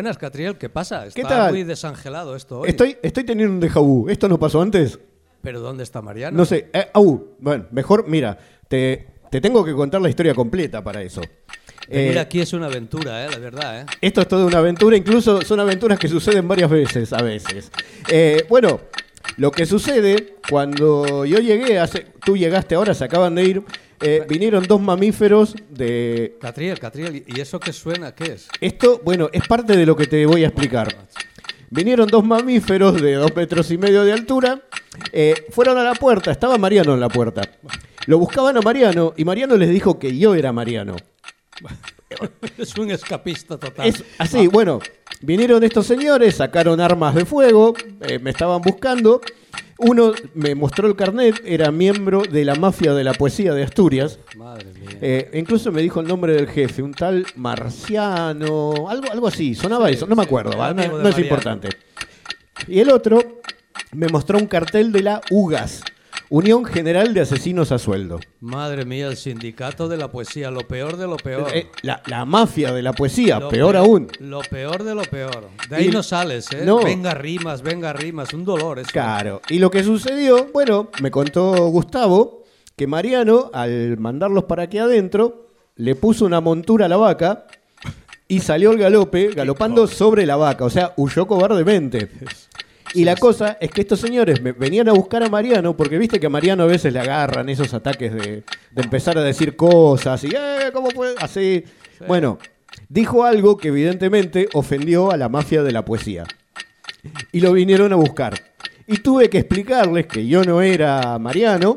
buenas, Catriel. ¿Qué pasa? ¿Qué Está tal? muy desangelado esto hoy. Estoy teniendo un déjà vu. ¿Esto no pasó antes? ¿Pero dónde está Mariano? No sé. Bueno, mejor, mira, te tengo que contar la historia completa para eso. Venir aquí es una aventura, la verdad, Esto es toda una aventura, incluso son aventuras que suceden varias veces, a veces. Bueno, lo que sucede, cuando yo llegué, tú llegaste ahora, se acaban de ir, vinieron dos mamíferos de... Catriel, ¿y eso qué suena? ¿Qué es? Esto, bueno, es parte de lo que te voy a explicar. Vinieron dos mamíferos de 2,5 metros de altura, fueron a la puerta, estaba Mariano en la puerta. Lo buscaban a Mariano y Mariano les dijo que yo era Mariano. Es un escapista total. Es así, bueno, vinieron estos señores, sacaron armas de fuego, me estaban buscando. Uno me mostró el carnet, era miembro de la mafia de la poesía de Asturias. Madre mía. Incluso me dijo el nombre del jefe, un tal Marciano, algo así, sonaba eso, no me acuerdo, ¿vale? No es importante. Y el otro me mostró un cartel de la UGAS, Unión General de Asesinos a Sueldo. Madre mía, el sindicato de la poesía, lo peor de lo peor. La mafia de la poesía, peor aún. Lo peor de lo peor. De ahí no sales, ¿eh? No. Venga rimas, un dolor eso. Claro, y lo que sucedió, bueno, me contó Gustavo, que Mariano, al mandarlos para aquí adentro, le puso una montura a la vaca y salió al galope, galopando sobre la vaca, o sea, huyó cobardemente. Y la cosa es que estos señores venían a buscar a Mariano, porque viste que a Mariano a veces le agarran esos ataques de empezar a decir cosas y ¿cómo puede? Así. Sí. Bueno, dijo algo que evidentemente ofendió a la mafia de la poesía. Y lo vinieron a buscar. Y tuve que explicarles que yo no era Mariano.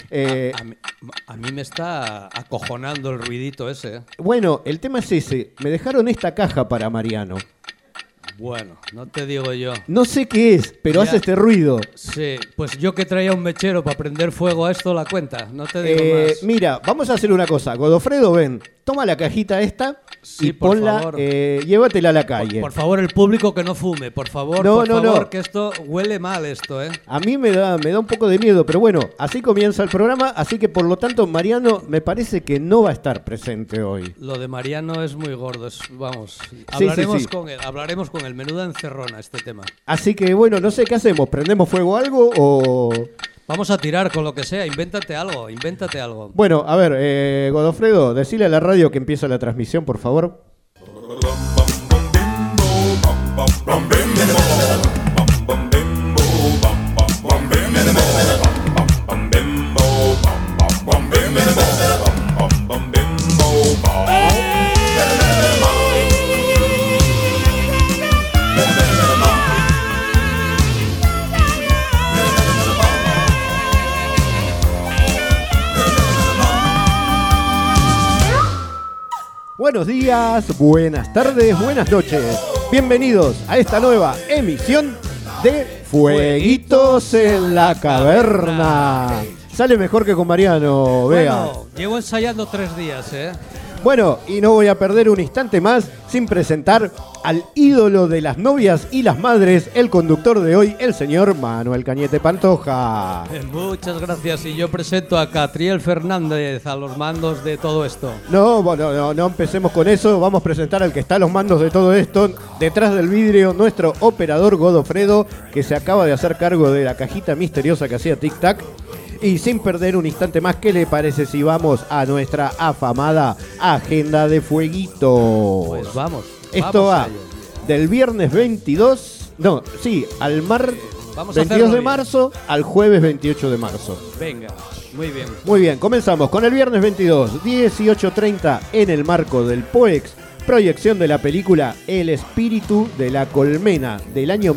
A mí me está acojonando el ruidito ese. Bueno, el tema es ese. Me dejaron esta caja para Mariano. Bueno, no te digo yo. No sé qué es, pero hace este ruido. Sí, pues yo que traía un mechero para prender fuego a esto la cuenta. No te digo más. Mira, vamos a hacer una cosa. Godofredo, ven, toma la cajita esta y ponla, llévatela a la calle. Por favor, el público que no fume, por favor, no. Que esto huele mal esto, ¿eh? A mí me da un poco de miedo, pero bueno, así comienza el programa, así que por lo tanto Mariano me parece que no va a estar presente hoy. Lo de Mariano es muy gordo, vamos, hablaremos con él, menuda encerrona este tema. Así que bueno, no sé qué hacemos, ¿prendemos fuego a algo o...? Vamos a tirar con lo que sea, invéntate algo. Bueno, a ver, Godofredo, decile a la radio que empieza la transmisión, por favor. Buenos días, buenas tardes, buenas noches. Bienvenidos a esta nueva emisión de Fueguitos en la Caverna. Sale mejor que con Mariano, vea. Bueno, llevo ensayando 3 días, ¿eh? Bueno, y no voy a perder un instante más sin presentar al ídolo de las novias y las madres, el conductor de hoy, el señor Manuel Cañete Pantoja. Muchas gracias, y yo presento a Catriel Fernández a los mandos de todo esto. No, bueno, no empecemos con eso, vamos a presentar al que está a los mandos de todo esto, detrás del vidrio, nuestro operador Godofredo, que se acaba de hacer cargo de la cajita misteriosa que hacía Tic Tac. Y sin perder un instante más, ¿qué le parece si vamos a nuestra afamada agenda de fueguitos? Pues vamos. Esto va del viernes 22, al 22 de marzo al jueves 28 de marzo. Venga, muy bien. Muy bien, comenzamos con el viernes 22, 18:30 en el marco del POEX. Proyección de la película El espíritu de la colmena del año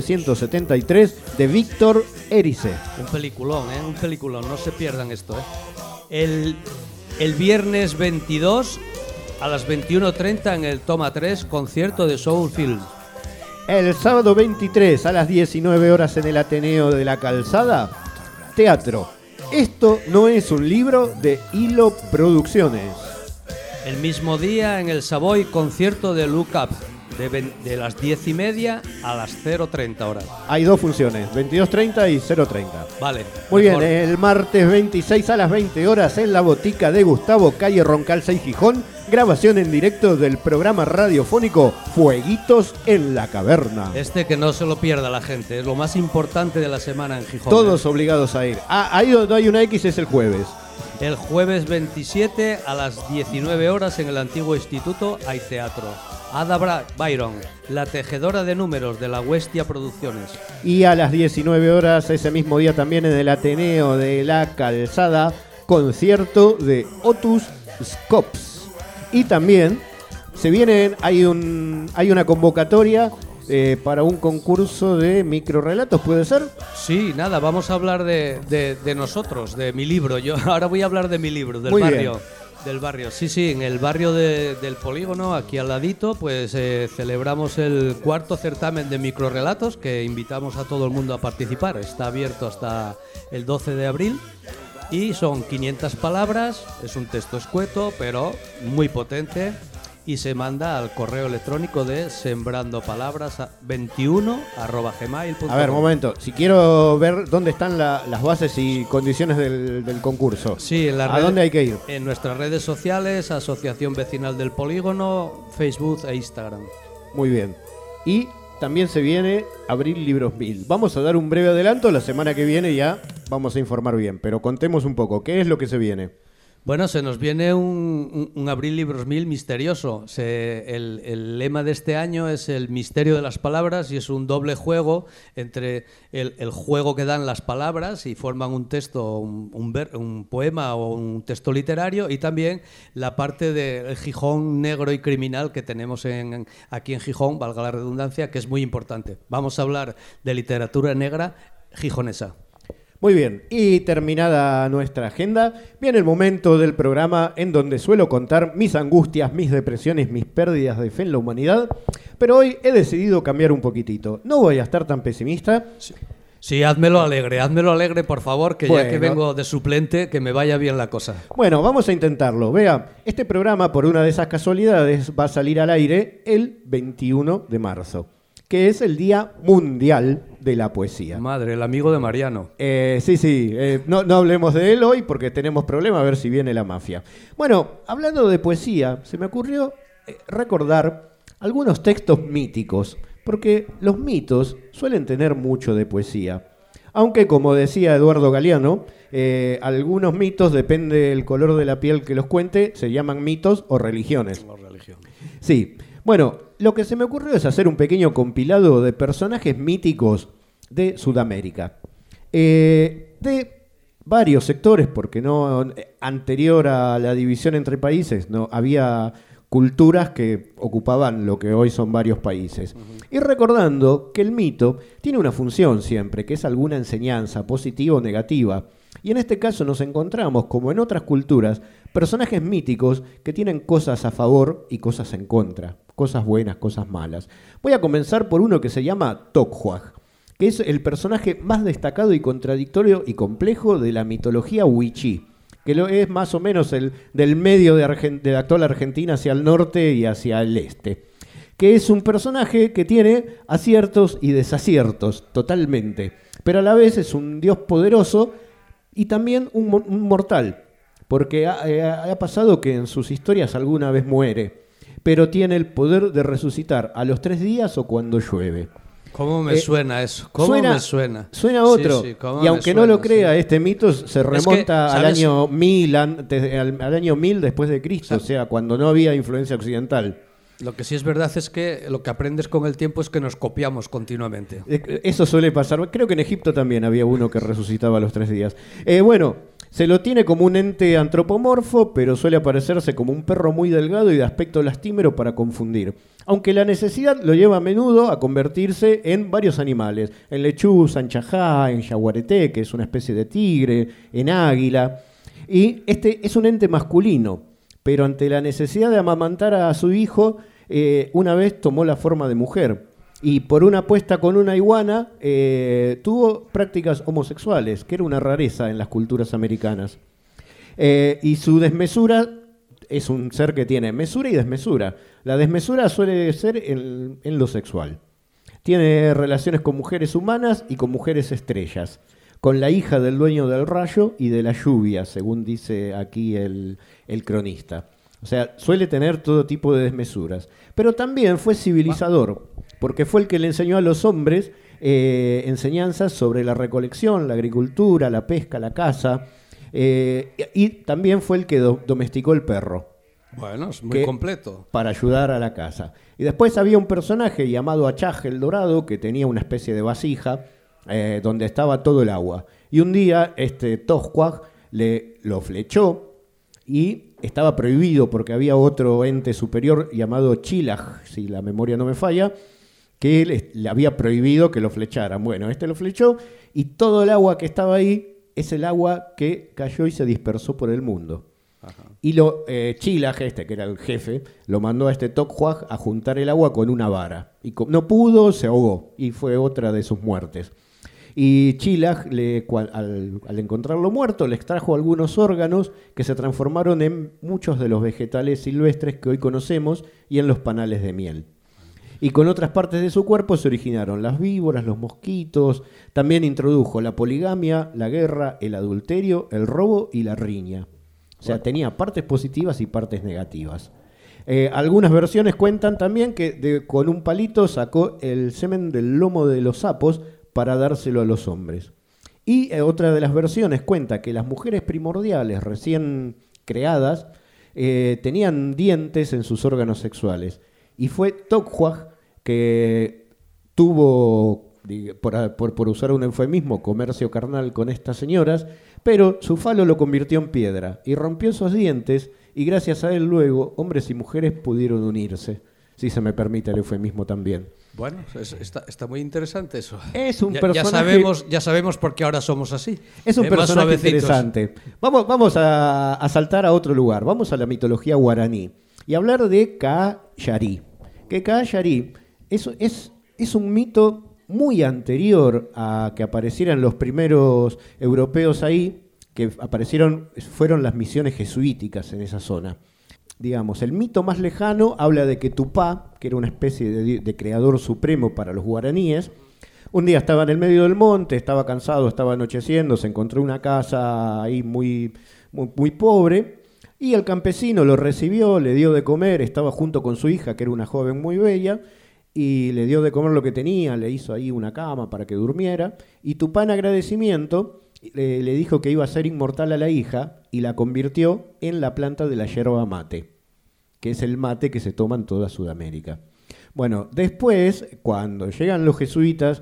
1973 de Víctor Erice. Un peliculón, no se pierdan esto, El viernes 22 a las 21:30 en el Toma 3, concierto de Soul Film. El sábado 23 a las 19 horas en el Ateneo de la Calzada, teatro. Esto no es un libro, de Hilo Producciones. El mismo día en el Savoy, concierto de Look Up. de las 10:30 a las 0:30 horas. Hay dos funciones, 22:30 y 0:30. Vale. Muy mejor. bien, el martes 26 a las 20 horas en la botica de Gustavo, calle Roncal 6 Gijón, grabación en directo del programa radiofónico Fueguitos en la Caverna. Que no se lo pierda la gente, es lo más importante de la semana en Gijón. Todos obligados a ir. Ahí donde hay una X es el jueves. El jueves 27 a las 19 horas en el antiguo instituto hay teatro. Ada Byron, la tejedora de números de la Huestia Producciones. Y a las 19 horas ese mismo día también en el Ateneo de la Calzada, concierto de Otus Scops. Y también hay una convocatoria para un concurso de microrelatos, ¿puede ser? Sí, nada, vamos a hablar de nosotros, de mi libro. Yo ahora voy a hablar de mi libro, del Muy barrio. bien. Del barrio, sí, en el barrio del Polígono, aquí al ladito, pues celebramos el cuarto certamen de microrelatos que invitamos a todo el mundo a participar. Está abierto hasta el 12 de abril y son 500 palabras, es un texto escueto, pero muy potente. Y se manda al correo electrónico de sembrandopalabras21@gmail.com. A ver, momento. Si quiero ver dónde están las bases y condiciones del concurso. Sí, ¿A dónde hay que ir? En nuestras redes sociales, Asociación Vecinal del Polígono, Facebook e Instagram. Muy bien. Y también se viene Abril Libros 1000. Vamos a dar un breve adelanto. La semana que viene ya vamos a informar bien. Pero contemos un poco. ¿Qué es lo que se viene? Bueno, se nos viene un Abril Libros 1000 misterioso. El lema de este año es el misterio de las palabras y es un doble juego entre el juego que dan las palabras y forman un texto, un poema o un texto literario, y también la parte del Gijón negro y criminal que tenemos aquí en Gijón, valga la redundancia, que es muy importante. Vamos a hablar de literatura negra gijonesa. Muy bien, y terminada nuestra agenda, viene el momento del programa en donde suelo contar mis angustias, mis depresiones, mis pérdidas de fe en la humanidad, pero hoy he decidido cambiar un poquitito. No voy a estar tan pesimista. Sí, házmelo alegre, por favor, que bueno, ya que vengo de suplente, que me vaya bien la cosa. Bueno, vamos a intentarlo. Vea, este programa, por una de esas casualidades, va a salir al aire el 21 de marzo. Que es el Día Mundial de la Poesía. Madre, el amigo de Mariano. Sí. No hablemos de él hoy porque tenemos problemas, a ver si viene la mafia. Bueno, hablando de poesía, se me ocurrió recordar algunos textos míticos, porque los mitos suelen tener mucho de poesía. Aunque, como decía Eduardo Galeano, algunos mitos, depende del color de la piel que los cuente, se llaman mitos o religiones. Sí. Bueno, lo que se me ocurrió es hacer un pequeño compilado de personajes míticos de Sudamérica. De varios sectores, porque no anterior a la división entre países, no había culturas que ocupaban lo que hoy son varios países. Y recordando que el mito tiene una función siempre, que es alguna enseñanza, positiva o negativa. Y en este caso nos encontramos, como en otras culturas, personajes míticos que tienen cosas a favor y cosas en contra. Cosas buenas, cosas malas. Voy a comenzar por uno que se llama Tokhuaj, que es el personaje más destacado y contradictorio y complejo de la mitología wichí, que es más o menos del medio de la actual Argentina hacia el norte y hacia el este. Que es un personaje que tiene aciertos y desaciertos, totalmente. Pero a la vez es un dios poderoso y también un mortal, porque ha pasado que en sus historias alguna vez muere, pero tiene el poder de resucitar a los 3 días o cuando llueve. ¿Cómo me suena eso? ¿Cómo me suena? Suena otro. Sí, y aunque no lo crea, este mito se remonta al año 1000, al año 1000 después de Cristo, o sea, cuando no había influencia occidental. Lo que sí es verdad es que lo que aprendes con el tiempo es que nos copiamos continuamente. Eso suele pasar. Creo que en Egipto también había uno que resucitaba a los 3 días. Bueno, se lo tiene como un ente antropomorfo, pero suele aparecerse como un perro muy delgado y de aspecto lastimero para confundir. Aunque la necesidad lo lleva a menudo a convertirse en varios animales. En lechuza, en chajá, en yaguareté, que es una especie de tigre, en águila. Y este es un ente masculino, pero ante la necesidad de amamantar a su hijo, una vez tomó la forma de mujer. Y por una apuesta con una iguana, tuvo prácticas homosexuales, que era una rareza en las culturas americanas. Y su desmesura es un ser que tiene mesura y desmesura. La desmesura suele ser en lo sexual. Tiene relaciones con mujeres humanas y con mujeres estrellas, con la hija del dueño del rayo y de la lluvia, según dice aquí el cronista. O sea, suele tener todo tipo de desmesuras. Pero también fue civilizador, porque fue el que le enseñó a los hombres enseñanzas sobre la recolección, la agricultura, la pesca, la caza, y también fue el que domesticó el perro. Bueno, es muy completo. Para ayudar a la caza. Y después había un personaje llamado Achaj el Dorado, que tenía una especie de vasija donde estaba todo el agua. Y un día Tojuaj lo flechó y estaba prohibido porque había otro ente superior llamado Chilaj, si la memoria no me falla, que le había prohibido que lo flecharan. Bueno, lo flechó y todo el agua que estaba ahí es el agua que cayó y se dispersó por el mundo. Ajá. Y Chilaj, que era el jefe, lo mandó a Tojuaj a juntar el agua con una vara. Y no pudo, se ahogó. Y fue otra de sus muertes. Y Chilaj, al encontrarlo muerto, le extrajo algunos órganos que se transformaron en muchos de los vegetales silvestres que hoy conocemos y en los panales de miel. Y con otras partes de su cuerpo se originaron las víboras, los mosquitos. También introdujo la poligamia, la guerra, el adulterio, el robo y la riña. O sea, tenía partes positivas y partes negativas. Algunas versiones cuentan también que con un palito sacó el semen del lomo de los sapos para dárselo a los hombres. Y otra de las versiones cuenta que las mujeres primordiales recién creadas tenían dientes en sus órganos sexuales. Y fue Tojuaj que tuvo, por usar un eufemismo, comercio carnal con estas señoras, pero su falo lo convirtió en piedra y rompió esos dientes, y gracias a él luego hombres y mujeres pudieron unirse, si se me permite el eufemismo también. Bueno, está muy interesante eso. Es un personaje... Ya sabemos por qué ahora somos así. Es un personaje interesante. Vamos a saltar a otro lugar. Vamos a la mitología guaraní y hablar de Caa-Yarí. Que Caa-Yarí es un mito muy anterior a que aparecieran los primeros europeos ahí, que fueron las misiones jesuíticas en esa zona. Digamos, el mito más lejano habla de que Tupá, que era una especie de creador supremo para los guaraníes, un día estaba en el medio del monte, estaba cansado, estaba anocheciendo, se encontró una casa ahí muy, muy, muy pobre, y el campesino lo recibió, le dio de comer, estaba junto con su hija, que era una joven muy bella, y le dio de comer lo que tenía, le hizo ahí una cama para que durmiera, y Tupá en agradecimiento le dijo que iba a ser inmortal a la hija y la convirtió en la planta de la yerba mate, que es el mate que se toma en toda Sudamérica. Bueno, después, cuando llegan los jesuitas,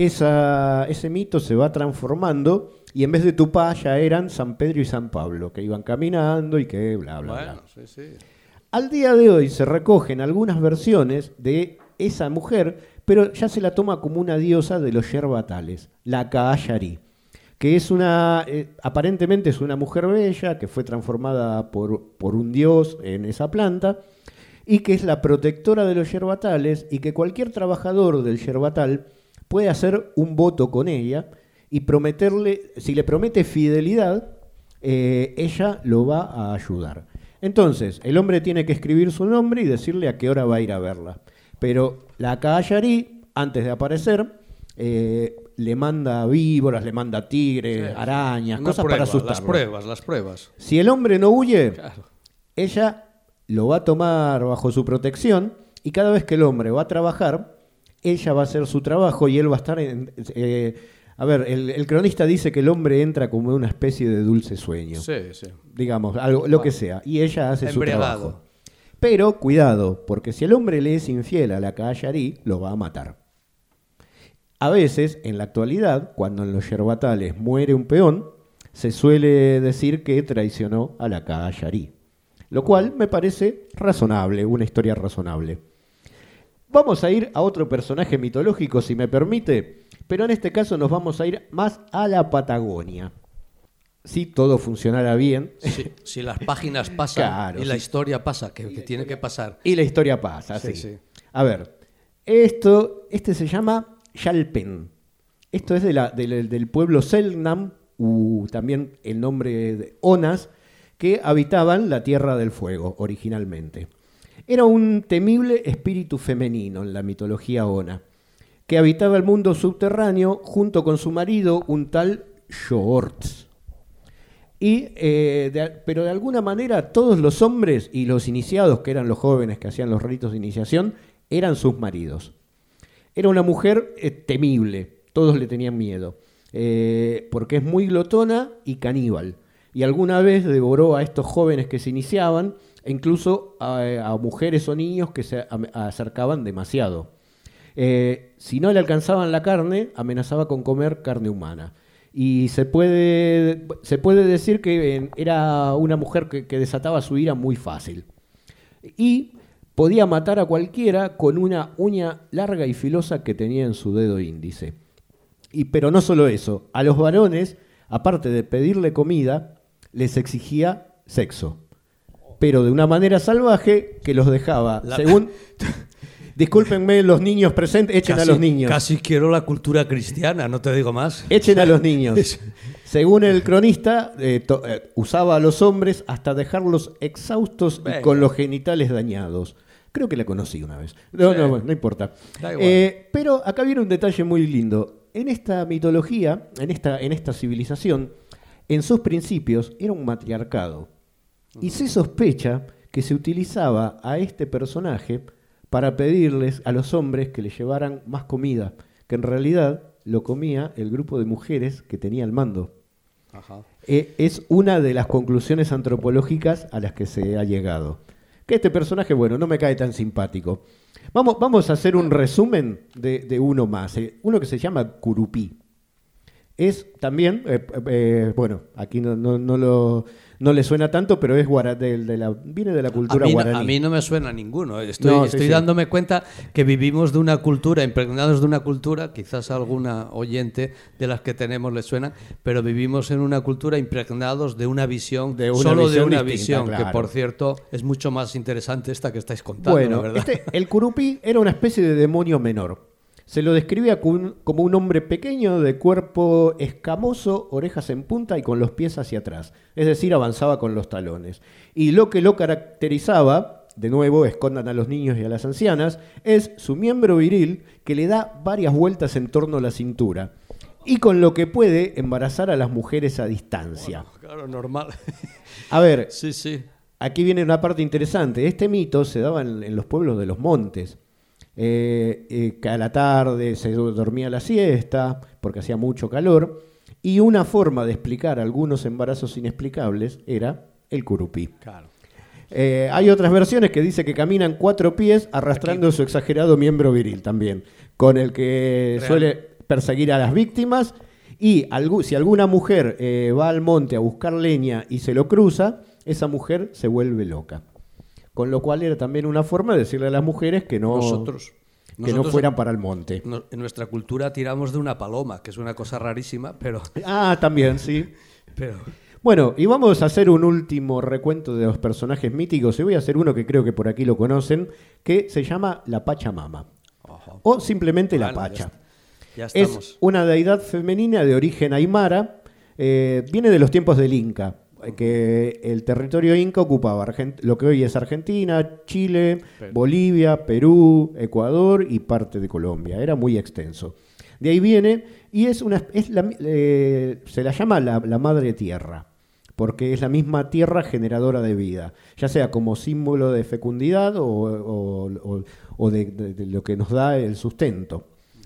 ese mito se va transformando y en vez de Tupá ya eran San Pedro y San Pablo, que iban caminando y que bla, bla, bla. Sí. Al día de hoy se recogen algunas versiones de esa mujer, pero ya se la toma como una diosa de los yerbatales, la Caa-Yarí, que es aparentemente es una mujer bella que fue transformada por un dios en esa planta y que es la protectora de los yerbatales y que cualquier trabajador del yerbatal puede hacer un voto con ella y prometerle, si le promete fidelidad, ella lo va a ayudar. Entonces, el hombre tiene que escribir su nombre y decirle a qué hora va a ir a verla. Pero la Caa-Yarí, antes de aparecer, le manda víboras, le manda tigres, arañas, cosas para asustarlo. Las pruebas. Si el hombre no huye, ella lo va a tomar bajo su protección y cada vez que el hombre va a trabajar, ella va a hacer su trabajo y él va a estar el cronista dice que el hombre entra como en una especie de dulce sueño. Sí. Digamos, lo que sea. Y ella hace su trabajo. Pero cuidado, porque si el hombre le es infiel a la Caa-Yarí, lo va a matar. A veces, en la actualidad, cuando en los yerbatales muere un peón, se suele decir que traicionó a la Caa-Yarí. Lo cual me parece razonable, una historia razonable. Vamos a ir a otro personaje mitológico, si me permite, pero en este caso nos vamos a ir más a la Patagonia. Si todo funcionara bien. Si las páginas pasan, claro, y la historia pasa, que tiene que pasar. Y la historia pasa, sí. A ver, este se llama Xalpen. Esto es del pueblo Selknam, también el nombre de Onas, que habitaban la Tierra del Fuego originalmente. Era un temible espíritu femenino en la mitología ona, que habitaba el mundo subterráneo junto con su marido, un tal Shorts. Pero de alguna manera todos los hombres y los iniciados, que eran los jóvenes que hacían los ritos de iniciación, eran sus maridos. Era una mujer temible, todos le tenían miedo, porque es muy glotona y caníbal. Y alguna vez devoró a estos jóvenes que se iniciaban, e incluso a mujeres o niños que se acercaban demasiado. Si no le alcanzaban la carne, amenazaba con comer carne humana. Y se puede decir que era una mujer que desataba su ira muy fácil. Y podía matar a cualquiera con una uña larga y filosa que tenía en su dedo índice. Pero no solo eso, a los varones, aparte de pedirle comida, les exigía sexo. Pero de una manera salvaje que los dejaba, según... Discúlpenme los niños presentes, echen a los niños. Casi quiero la cultura cristiana, no te digo más. Echen a los niños. Según el cronista, usaba a los hombres hasta dejarlos exhaustos y con los genitales dañados. Creo que la conocí una vez. No importa. Pero acá viene un detalle muy lindo. En esta mitología, en esta civilización, en sus principios era un matriarcado. Y se sospecha que se utilizaba a este personaje para pedirles a los hombres que le llevaran más comida, que en realidad lo comía el grupo de mujeres que tenía el mando. Ajá. Es una de las conclusiones antropológicas a las que se ha llegado. Que este personaje, bueno, no me cae tan simpático. Vamos a hacer un resumen de uno más, uno que se llama Curupí. Es también, bueno, aquí no le suena tanto, pero es viene de la cultura guaraní. A mí no me suena ninguno. Estoy dándome cuenta que vivimos de una cultura, impregnados de una cultura, quizás a alguna oyente de las que tenemos le suena, pero vivimos en una cultura impregnados de una visión, de una visión, claro. Que por cierto es mucho más interesante esta que estáis contando, bueno, ¿verdad? El Curupí era una especie de demonio menor. Se lo describía como un hombre pequeño, de cuerpo escamoso, orejas en punta y con los pies hacia atrás. Es decir, avanzaba con los talones. Y lo que lo caracterizaba, de nuevo, escondan a los niños y a las ancianas, es su miembro viril que le da varias vueltas en torno a la cintura. Y con lo que puede embarazar a las mujeres a distancia. Bueno, claro, normal. A ver, sí. Aquí viene una parte interesante. Este mito se daba en los pueblos de los montes. Que a la tarde se dormía la siesta porque hacía mucho calor, y una forma de explicar algunos embarazos inexplicables era el curupí. Claro. Hay otras versiones que dice que caminan 4 pies arrastrando su exagerado miembro viril también, con el que suele perseguir a las víctimas, y si alguna mujer va al monte a buscar leña y se lo cruza, esa mujer se vuelve loca. Con lo cual era también una forma de decirle a las mujeres que no fueran para el monte. En nuestra cultura tiramos de una paloma, que es una cosa rarísima, pero... También, sí. Bueno, y vamos a hacer un último recuento de los personajes míticos. Y voy a hacer uno que creo que por aquí lo conocen, que se llama la Pachamama. Ajá. O simplemente la Pacha. Ya estamos. Es una deidad femenina de origen aymara. Viene de los tiempos del Inca, que el territorio inca ocupaba lo que hoy es Argentina, Chile, Bolivia, Perú, Ecuador y parte de Colombia. Era muy extenso. De ahí viene, y se la llama la madre tierra, porque es la misma tierra generadora de vida, ya sea como símbolo de fecundidad o de lo que nos da el sustento.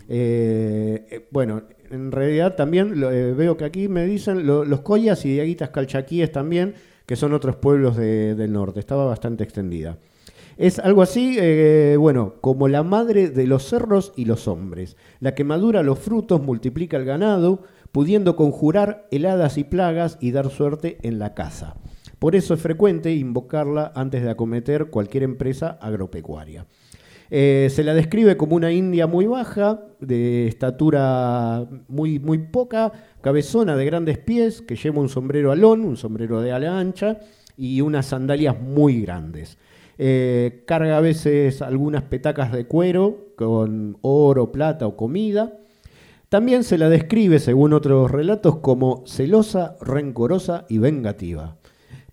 Bueno, en realidad también veo que aquí me dicen los collas y diaguitas calchaquíes también, que son otros pueblos del norte. Estaba bastante extendida. Es algo así, bueno, como la madre de los cerros y los hombres, la que madura los frutos, multiplica el ganado, pudiendo conjurar heladas y plagas y dar suerte en la caza. Por eso es frecuente invocarla antes de acometer cualquier empresa agropecuaria. Se la describe como una india muy baja, de estatura muy, muy poca, cabezona de grandes pies, que lleva un sombrero alón, un sombrero de ala ancha y unas sandalias muy grandes. Carga a veces algunas petacas de cuero con oro, plata o comida. También se la describe, según otros relatos, como celosa, rencorosa y vengativa.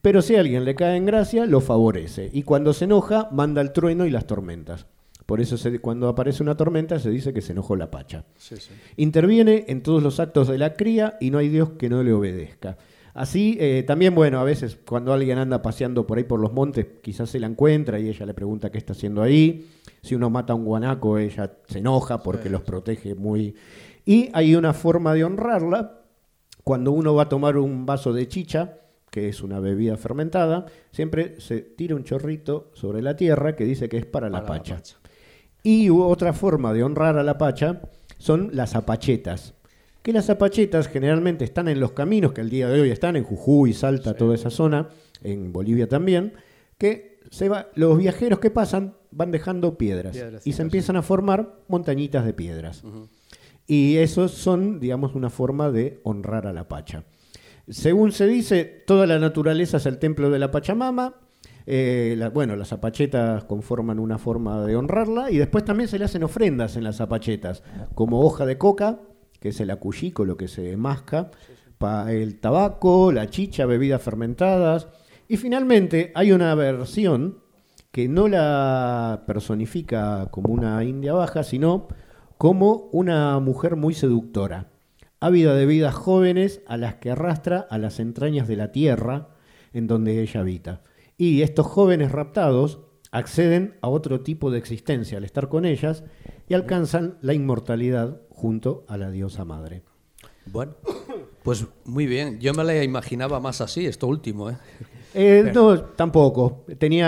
pero si a alguien le cae en gracia, lo favorece. Y cuando se enoja, manda el trueno y las tormentas. Por eso cuando aparece una tormenta se dice que se enojó la Pacha. Sí, sí. Interviene en todos los actos de la cría y no hay Dios que no le obedezca. Así, también, bueno, a veces cuando alguien anda paseando por ahí por los montes, quizás se la encuentra y ella le pregunta qué está haciendo ahí. Si uno mata a un guanaco, ella se enoja porque los protege muy... Y hay una forma de honrarla. Cuando uno va a tomar un vaso de chicha, que es una bebida fermentada, siempre se tira un chorrito sobre la tierra que dice que es para la Pacha. Y otra forma de honrar a la Pacha son las apachetas. Que las apachetas generalmente están en los caminos, que el día de hoy están en Jujuy, Salta, toda esa zona, en Bolivia también, que los viajeros que pasan van dejando piedras y se empiezan a formar montañitas de piedras. Uh-huh. Y eso son, digamos, una forma de honrar a la Pacha. Según se dice, toda la naturaleza es el templo de la Pachamama. Las apachetas conforman una forma de honrarla y después también se le hacen ofrendas en las apachetas, como hoja de coca, que es el acuyico, lo que se masca, el tabaco, la chicha, bebidas fermentadas. Y finalmente hay una versión que no la personifica como una india baja, sino como una mujer muy seductora, ávida de vidas jóvenes a las que arrastra a las entrañas de la tierra en donde ella habita. Y estos jóvenes raptados acceden a otro tipo de existencia al estar con ellas y alcanzan la inmortalidad junto a la diosa madre. Bueno, pues muy bien. Yo me la imaginaba más así, esto último, ¿eh? No, tampoco.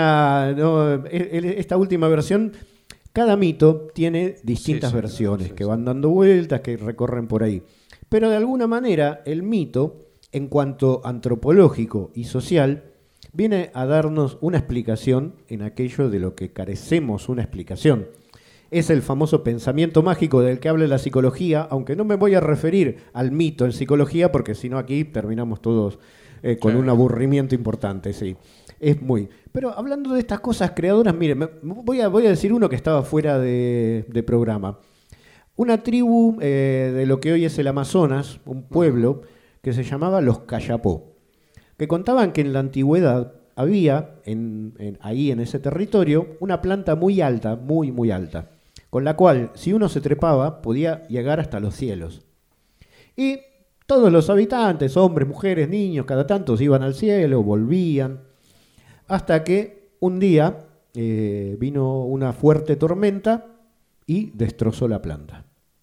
Esta última versión, cada mito tiene distintas versiones que van dando vueltas, que recorren por ahí. Pero de alguna manera el mito, en cuanto antropológico y social, viene a darnos una explicación en aquello de lo que carecemos una explicación. Es el famoso pensamiento mágico del que habla la psicología, aunque no me voy a referir al mito en psicología, porque si no aquí terminamos todos con un aburrimiento importante, sí. Es muy... Pero hablando de estas cosas creadoras, mire, voy a decir uno que estaba fuera de programa. Una tribu de lo que hoy es el Amazonas, un pueblo que se llamaba los Cayapó, que contaban que en la antigüedad había ahí en ese territorio una planta muy alta, muy muy alta, con la cual si uno se trepaba podía llegar hasta los cielos. Y todos los habitantes, hombres, mujeres, niños, cada tanto iban al cielo, volvían, hasta que un día vino una fuerte tormenta y destrozó la planta.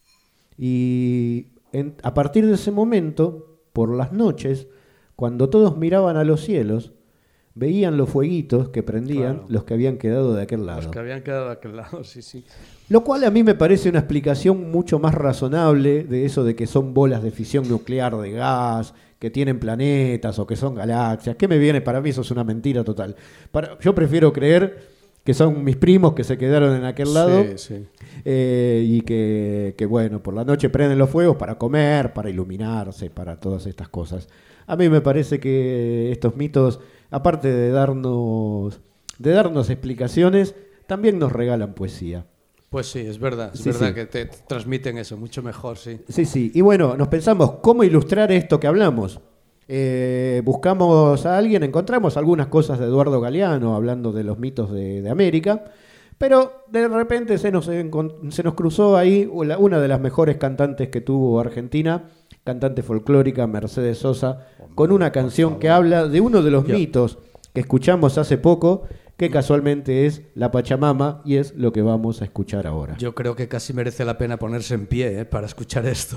Y a partir de ese momento, por las noches, cuando todos miraban a los cielos, veían los fueguitos que prendían los que habían quedado de aquel lado. Los que habían quedado de aquel lado, sí, sí. Lo cual a mí me parece una explicación mucho más razonable de eso de que son bolas de fisión nuclear de gas, que tienen planetas o que son galaxias. ¿Qué me viene? Para mí eso es una mentira total. Yo prefiero creer que son mis primos que se quedaron en aquel lado, y que, bueno, por la noche prenden los fuegos para comer, para iluminarse, para todas estas cosas. A mí me parece que estos mitos, aparte de darnos explicaciones, también nos regalan poesía. Pues sí, es verdad, verdad que te transmiten eso, mucho mejor, sí. Sí, sí, y bueno, nos pensamos cómo ilustrar esto que hablamos. Buscamos a alguien, encontramos algunas cosas de Eduardo Galeano hablando de los mitos de América, pero de repente se nos cruzó ahí una de las mejores cantantes que tuvo Argentina, cantante folclórica, Mercedes Sosa, con una canción que habla de uno de los mitos que escuchamos hace poco, que casualmente es la Pachamama, y es lo que vamos a escuchar ahora. Yo creo que casi merece la pena ponerse en pie para escuchar esto.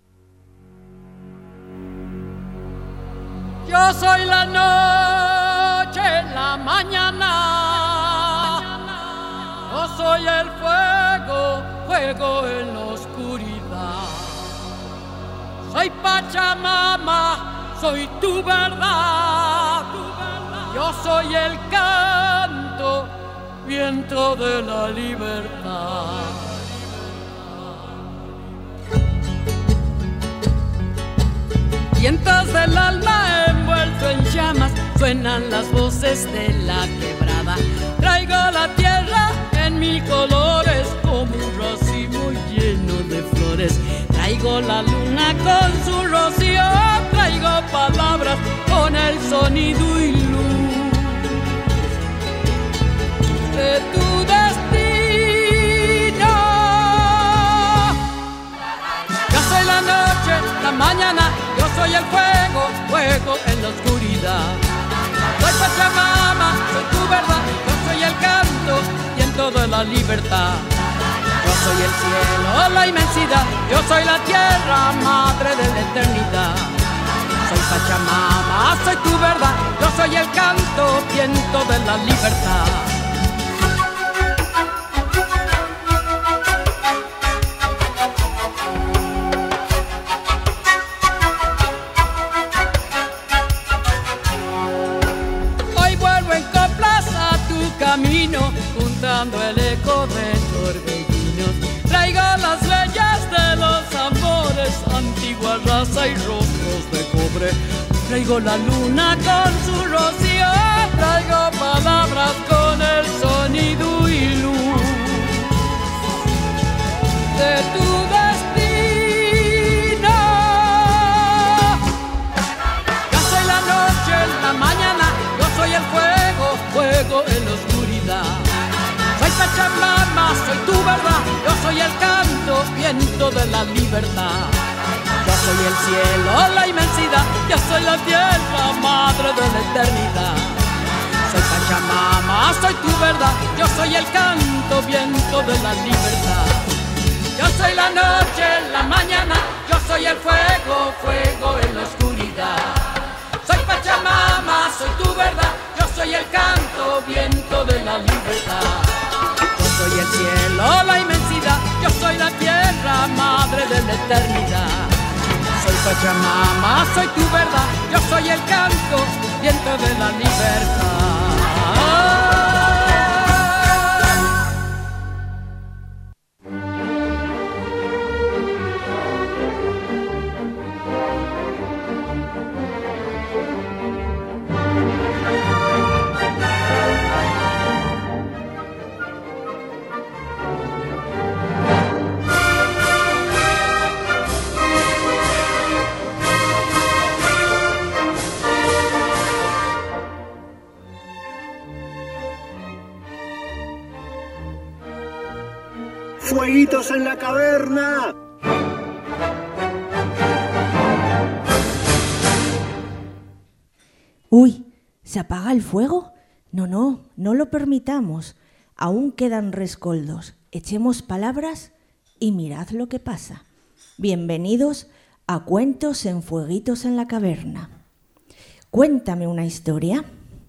Yo soy la noche, la mañana. Yo soy el fuego, fuego en la oscuridad. Soy Pachamama, soy tu verdad. Yo soy el canto, viento de la libertad. Vientos del alma envuelto en llamas, suenan las voces de la quebrada. Traigo la tierra en mil colores, como un racimo lleno de flores. Traigo la luna con su rocío, traigo palabras con el el sonido y luz de tu destino. Yo soy la noche, la mañana, yo soy el fuego, fuego en la oscuridad. Soy Pachamama, soy tu verdad, yo soy el canto, viento de la libertad. Yo soy el cielo, la inmensidad, yo soy la tierra, madre de la eternidad. Soy Pachamama, soy tu verdad, yo soy el canto, viento de la libertad. Hoy vuelvo en coplas a tu camino, juntando el eco de torbellinos. Traigo las leyes de los amores, antigua raza y rostros de cobre. Traigo la luna con su rocío, traigo palabras con el sonido y luz de tu destino. Yo soy la noche, la mañana, yo soy el fuego, fuego en la oscuridad. Soy Pachamama, soy tu verdad, yo soy el canto, viento de la libertad. Yo soy el cielo, la inmensidad, yo soy la tierra, madre de la eternidad. Soy Pachamama, soy tu verdad, yo soy el canto, viento de la libertad. Yo soy la noche, la mañana, yo soy el fuego, fuego en la oscuridad. Soy Pachamama, soy tu verdad, yo soy el canto, viento de la libertad. Yo soy el cielo, la inmensidad, yo soy la tierra, madre de la eternidad. Soy Pachamama, soy tu verdad, yo soy el canto, viento de la libertad. ¡Fueguitos en la caverna! Uy, ¿se apaga el fuego? No lo permitamos. Aún quedan rescoldos. Echemos palabras y mirad lo que pasa. Bienvenidos a Cuentos en Fueguitos en la Caverna. Cuéntame una historia.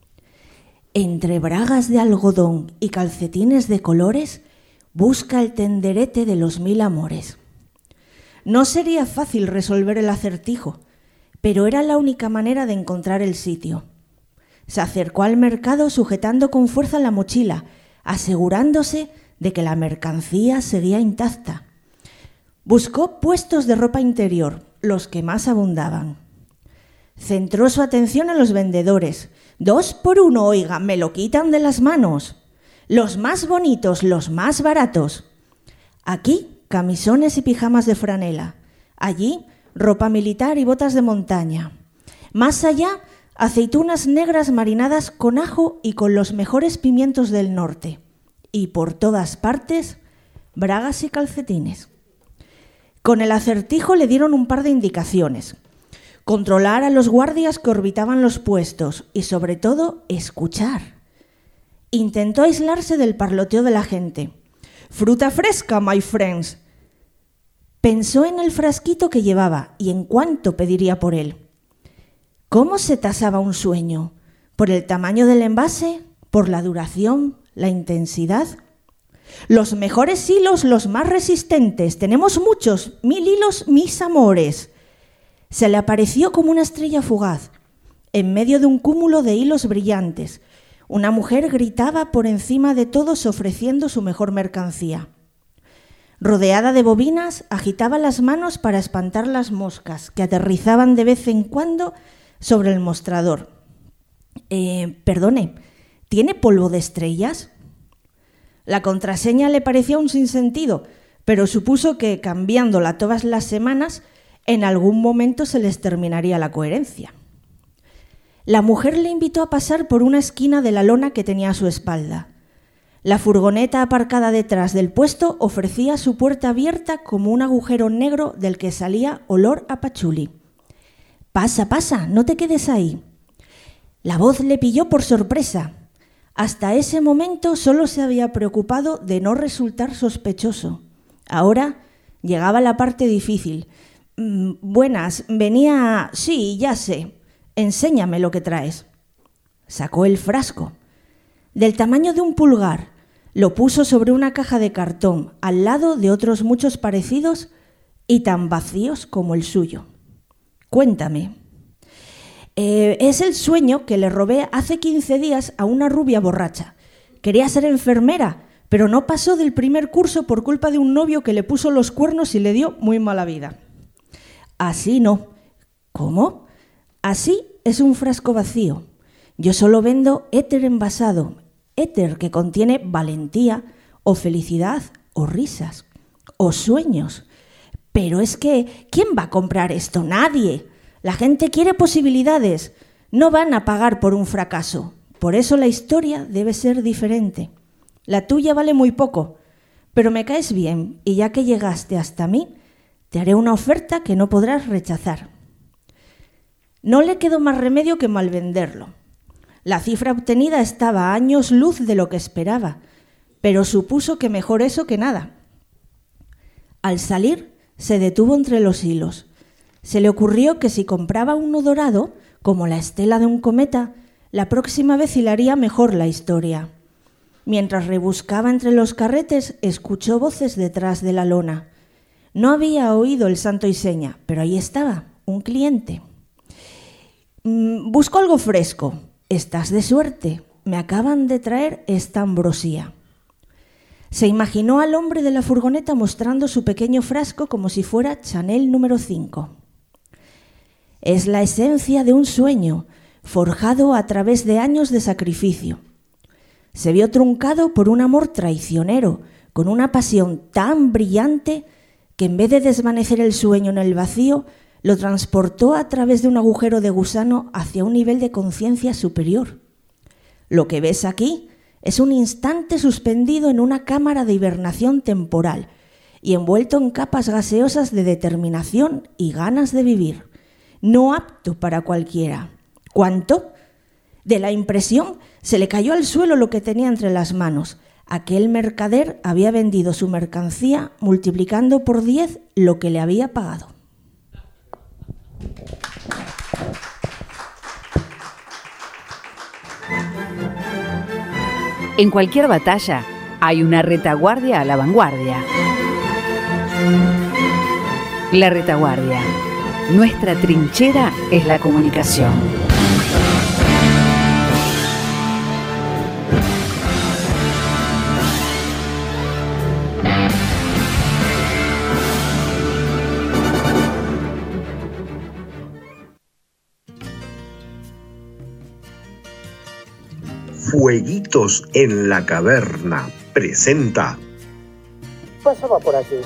Entre bragas de algodón y calcetines de colores, busca el tenderete de los 1000 amores. No sería fácil resolver el acertijo, pero era la única manera de encontrar el sitio. Se acercó al mercado sujetando con fuerza la mochila, asegurándose de que la mercancía seguía intacta. Buscó puestos de ropa interior, los que más abundaban. Centró su atención en los vendedores. 2 por 1, oiga, me lo quitan de las manos. Los más bonitos, los más baratos. Aquí, camisones y pijamas de franela. Allí, ropa militar y botas de montaña. Más allá, aceitunas negras marinadas con ajo y con los mejores pimientos del norte. Y por todas partes, bragas y calcetines. Con el acertijo le dieron un par de indicaciones. Controlar a los guardias que orbitaban los puestos y, sobre todo, escuchar. Intentó aislarse del parloteo de la gente. «Fruta fresca, my friends». Pensó en el frasquito que llevaba y en cuánto pediría por él. ¿Cómo se tasaba un sueño? ¿Por el tamaño del envase? ¿Por la duración? ¿La intensidad? Los mejores hilos, los más resistentes. Tenemos muchos, 1000 hilos, mis amores. Se le apareció como una estrella fugaz, en medio de un cúmulo de hilos brillantes. Una mujer gritaba por encima de todos ofreciendo su mejor mercancía. Rodeada de bobinas, agitaba las manos para espantar las moscas que aterrizaban de vez en cuando sobre el mostrador. Perdone, ¿tiene polvo de estrellas? La contraseña le parecía un sinsentido, pero supuso que, cambiándola todas las semanas, en algún momento se les terminaría la coherencia. La mujer le invitó a pasar por una esquina de la lona que tenía a su espalda. La furgoneta aparcada detrás del puesto ofrecía su puerta abierta como un agujero negro del que salía olor a pachuli. «Pasa, pasa, no te quedes ahí». La voz le pilló por sorpresa. Hasta ese momento solo se había preocupado de no resultar sospechoso. Ahora llegaba la parte difícil. «Buenas, venía... Sí, ya sé. Enséñame lo que traes». Sacó el frasco. Del tamaño de un pulgar, lo puso sobre una caja de cartón, al lado de otros muchos parecidos y tan vacíos como el suyo. «Cuéntame». Es el sueño que le robé hace 15 días a una rubia borracha. Quería ser enfermera, pero no pasó del primer curso por culpa de un novio que le puso los cuernos y le dio muy mala vida. Así no. ¿Cómo? Así es un frasco vacío. Yo solo vendo éter envasado, éter que contiene valentía o felicidad o risas o sueños. Pero es que, ¿quién va a comprar esto? Nadie. La gente quiere posibilidades. No van a pagar por un fracaso. Por eso la historia debe ser diferente. La tuya vale muy poco, pero me caes bien y ya que llegaste hasta mí, te haré una oferta que no podrás rechazar. No le quedó más remedio que malvenderlo. La cifra obtenida estaba a años luz de lo que esperaba, pero supuso que mejor eso que nada. Al salir, se detuvo entre los hilos. Se le ocurrió que si compraba uno dorado, como la estela de un cometa, la próxima vez hilaría mejor la historia. Mientras rebuscaba entre los carretes, escuchó voces detrás de la lona. No había oído el santo y seña, pero ahí estaba, un cliente. «Busco algo fresco. Estás de suerte. Me acaban de traer esta ambrosía». Se imaginó al hombre de la furgoneta mostrando su pequeño frasco como si fuera Chanel número 5. Es la esencia de un sueño, forjado a través de años de sacrificio. Se vio truncado por un amor traicionero, con una pasión tan brillante que en vez de desvanecer el sueño en el vacío, lo transportó a través de un agujero de gusano hacia un nivel de conciencia superior. Lo que ves aquí es un instante suspendido en una cámara de hibernación temporal y envuelto en capas gaseosas de determinación y ganas de vivir. No apto para cualquiera. ¿Cuánto? De la impresión se le cayó al suelo lo que tenía entre las manos. Aquel mercader había vendido su mercancía multiplicando por 10 lo que le había pagado. En cualquier batalla hay una retaguardia a la vanguardia. La retaguardia. Nuestra trinchera es la comunicación. Fueguitos en la Caverna presenta Pasaba por aquí.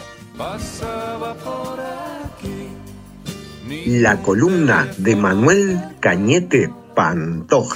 la columna de Manuel Cañete Pantoja.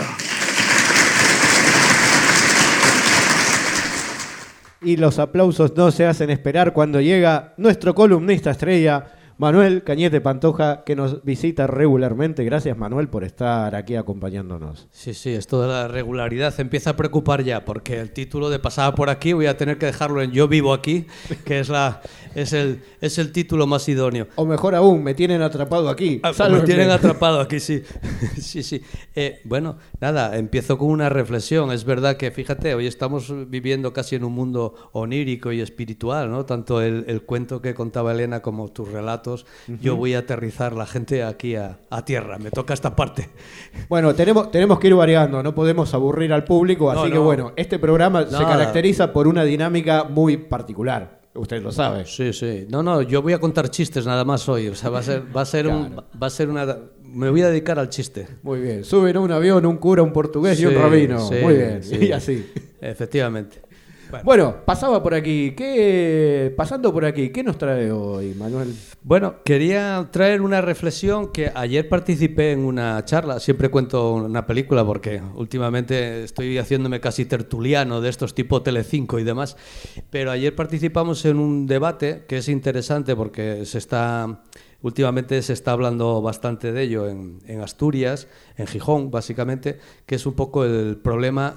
Y los aplausos no se hacen esperar cuando llega nuestro columnista estrella, Manuel Cañete Pantoja, que nos visita regularmente. Gracias, Manuel, por estar aquí acompañándonos. Sí, esto de la regularidad empieza a preocupar ya, porque el título de Pasaba por aquí voy a tener que dejarlo en Yo vivo aquí, que es el título más idóneo. O mejor aún, me tienen atrapado aquí. Me tienen atrapado aquí, sí. Sí. Bueno, nada, empiezo con una reflexión. Es verdad que, fíjate, hoy estamos viviendo casi en un mundo onírico y espiritual, ¿no? Tanto el cuento que contaba Elena como tus relatos. Yo voy a aterrizar la gente aquí a tierra. Me toca esta parte. Bueno, tenemos que ir variando. No podemos aburrir al público. Así que bueno, este programa se caracteriza por una dinámica muy particular. Usted lo sabe. Sí. No, yo voy a contar chistes nada más hoy. O sea, va a ser una... Me voy a dedicar al chiste. Muy bien. Suben a un avión un cura, un portugués y un rabino. Muy bien. Sí. Y así. Efectivamente. Bueno, pasando por aquí, ¿qué nos trae hoy, Manuel? Bueno, quería traer una reflexión que ayer participé en una charla. Siempre cuento una película porque últimamente estoy haciéndome casi tertuliano de estos tipo Telecinco y demás. Pero ayer participamos en un debate que es interesante porque últimamente se está hablando bastante de ello en Asturias, en Gijón, básicamente, que es un poco el problema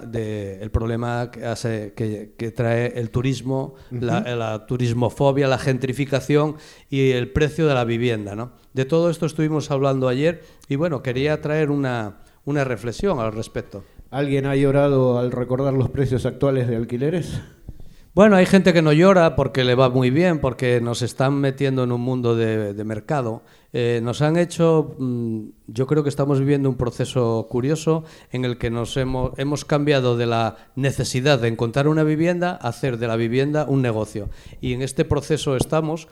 que trae el turismo, la turismofobia, la gentrificación y el precio de la vivienda, ¿no? De todo esto estuvimos hablando ayer y bueno, quería traer una reflexión al respecto. ¿Alguien ha llorado al recordar los precios actuales de alquileres? Bueno, hay gente que no llora porque le va muy bien, porque nos están metiendo en un mundo de mercado. Nos han hecho, yo creo que estamos viviendo un proceso curioso en el que hemos cambiado de la necesidad de encontrar una vivienda a hacer de la vivienda un negocio. Y en este proceso estamos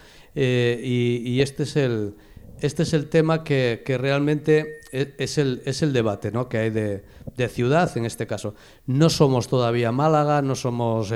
y este es el tema que realmente es el debate, ¿no?, que hay de ciudad en este caso. No somos todavía Málaga, no somos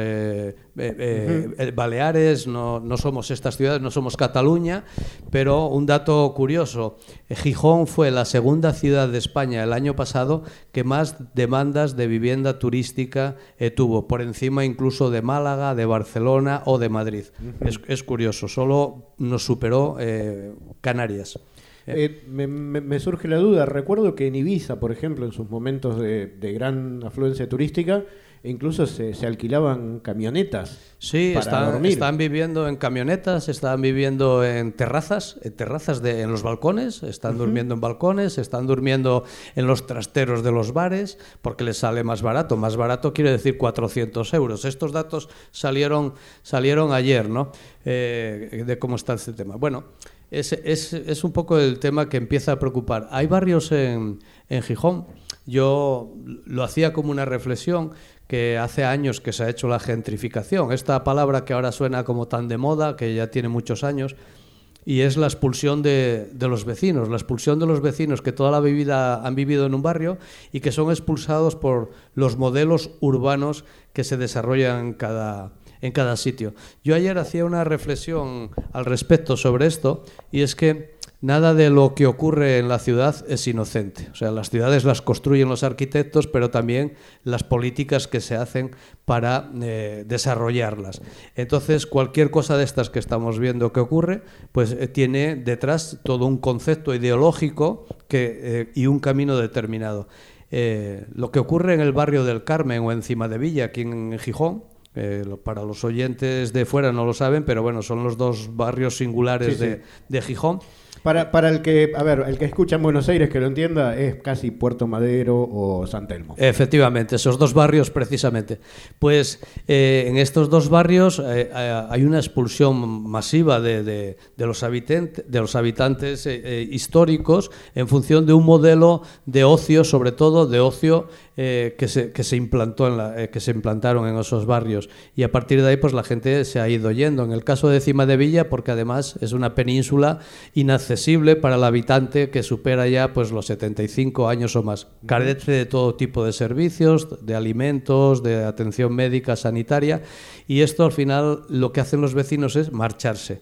Baleares, no somos estas ciudades, no somos Cataluña, pero un dato curioso, Gijón fue la segunda ciudad de España el año pasado que más demandas de vivienda turística tuvo, por encima incluso de Málaga, de Barcelona o de Madrid. Es curioso, solo nos superó Canarias. Me surge la duda. Recuerdo que en Ibiza, por ejemplo, en sus momentos de gran afluencia turística, incluso se alquilaban camionetas. Sí, para dormir. Están viviendo en camionetas, están viviendo en terrazas en los balcones, están durmiendo en balcones, están durmiendo en los trasteros de los bares, porque les sale más barato. Más barato quiere decir 400 euros. Estos datos salieron ayer, ¿no? De cómo está este tema. Bueno, es un poco el tema que empieza a preocupar. Hay barrios en Gijón, yo lo hacía como una reflexión, que hace años que se ha hecho la gentrificación, esta palabra que ahora suena como tan de moda, que ya tiene muchos años, y es la expulsión de los vecinos, que toda la vida han vivido en un barrio y que son expulsados por los modelos urbanos que se desarrollan en cada sitio. Yo ayer hacía una reflexión al respecto sobre esto, y es que nada de lo que ocurre en la ciudad es inocente. O sea, las ciudades las construyen los arquitectos, pero también las políticas que se hacen para desarrollarlas. Entonces, cualquier cosa de estas que estamos viendo que ocurre, pues tiene detrás todo un concepto ideológico y un camino determinado. Lo que ocurre en el barrio del Carmen o en Cimadevilla, aquí en Gijón, para los oyentes de fuera no lo saben, pero bueno, son los dos barrios singulares de Gijón. Para el que escucha en Buenos Aires, que lo entienda, es casi Puerto Madero o San Telmo. Efectivamente, esos dos barrios precisamente. Pues en estos dos barrios hay una expulsión masiva de los habitantes históricos en función de un modelo de ocio, sobre todo de ocio que se implantaron en esos barrios, y a partir de ahí pues la gente se ha ido yendo. En el caso de Cimadevilla, porque además es una península inaccesible para el habitante que supera ya pues los 75 años o más. Carece de todo tipo de servicios, de alimentos, de atención médica, sanitaria, y esto al final lo que hacen los vecinos es marcharse.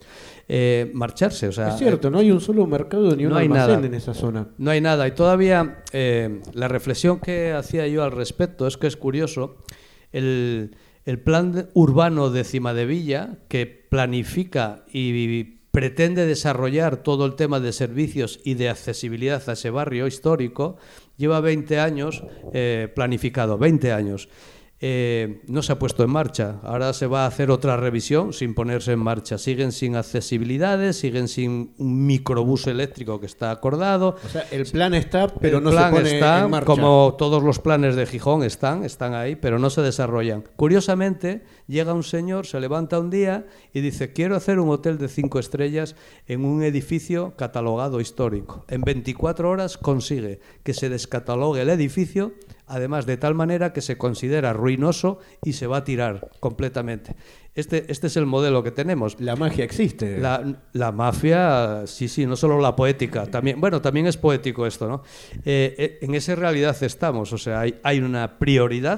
O sea, es cierto, no hay un solo mercado ni un almacén en esa zona. No hay nada. Y todavía la reflexión que hacía yo al respecto es que es curioso el plan urbano de Cimadevilla, que planifica y pretende desarrollar todo el tema de servicios y de accesibilidad a ese barrio histórico, lleva 20 años planificado, 20 años. No se ha puesto en marcha. Ahora se va a hacer otra revisión sin ponerse en marcha. Siguen sin accesibilidades, siguen sin un microbús eléctrico que está acordado. O sea, el plan está, pero no se pone en marcha. Como todos los planes de Gijón están ahí, pero no se desarrollan. Curiosamente, llega un señor, se levanta un día y dice: quiero hacer un hotel de 5 estrellas en un edificio catalogado histórico. En 24 horas consigue que se descatalogue el edificio, además de tal manera que se considera ruinoso y se va a tirar completamente. Este es el modelo que tenemos. La magia existe. La mafia, sí, no solo la poética. También es poético esto, ¿no? En esa realidad estamos. O sea, hay una prioridad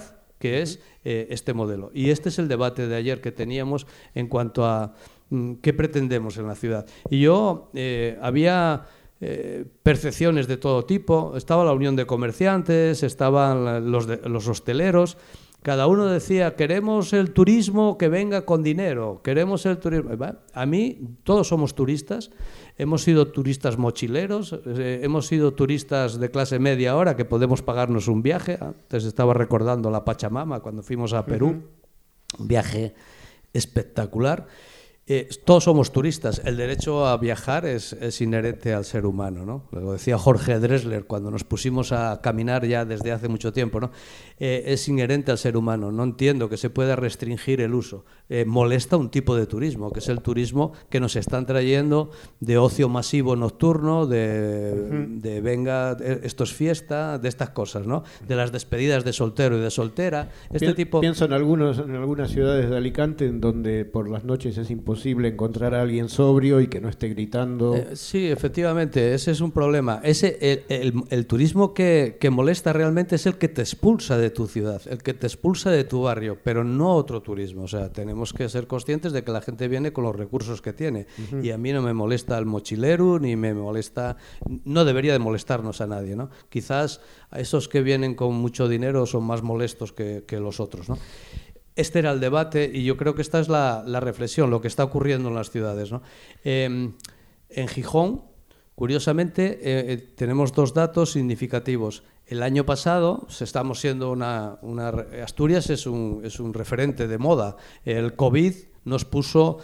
que es este modelo. Y este es el debate de ayer que teníamos en cuanto a qué pretendemos en la ciudad. Y yo había percepciones de todo tipo. Estaba la Unión de Comerciantes, estaban los hosteleros. Cada uno decía, queremos el turismo que venga con dinero, queremos el turismo. A mí, todos somos turistas, hemos sido turistas mochileros, hemos sido turistas de clase media ahora que podemos pagarnos un viaje. Antes estaba recordando la Pachamama cuando fuimos a Perú, un viaje espectacular. Todos somos turistas. El derecho a viajar es inherente al ser humano, ¿no? Lo decía Jorge Drexler cuando nos pusimos a caminar ya desde hace mucho tiempo, ¿no? Es inherente al ser humano. No entiendo que se pueda restringir el uso. Molesta un tipo de turismo, que es el turismo que nos están trayendo de ocio masivo nocturno, de venga, esto es fiesta, de estas cosas, ¿no? De las despedidas de soltero y de soltera. Pienso en algunas ciudades de Alicante en donde por las noches es imposible encontrar a alguien sobrio y que no esté gritando. Sí, efectivamente, ese es un problema. El turismo que molesta realmente es el que te expulsa de tu ciudad, el que te expulsa de tu barrio, pero no otro turismo. O sea, tenemos que ser conscientes de que la gente viene con los recursos que tiene. Y a mí no me molesta el mochilero, ni me molesta... No debería de molestarnos a nadie, ¿no? Quizás a esos que vienen con mucho dinero son más molestos que los otros, ¿no? Este era el debate y yo creo que esta es la reflexión, lo que está ocurriendo en las ciudades, ¿no? En Gijón, curiosamente, tenemos dos datos significativos. El año pasado, estamos siendo Asturias es un referente de moda. El COVID nos puso...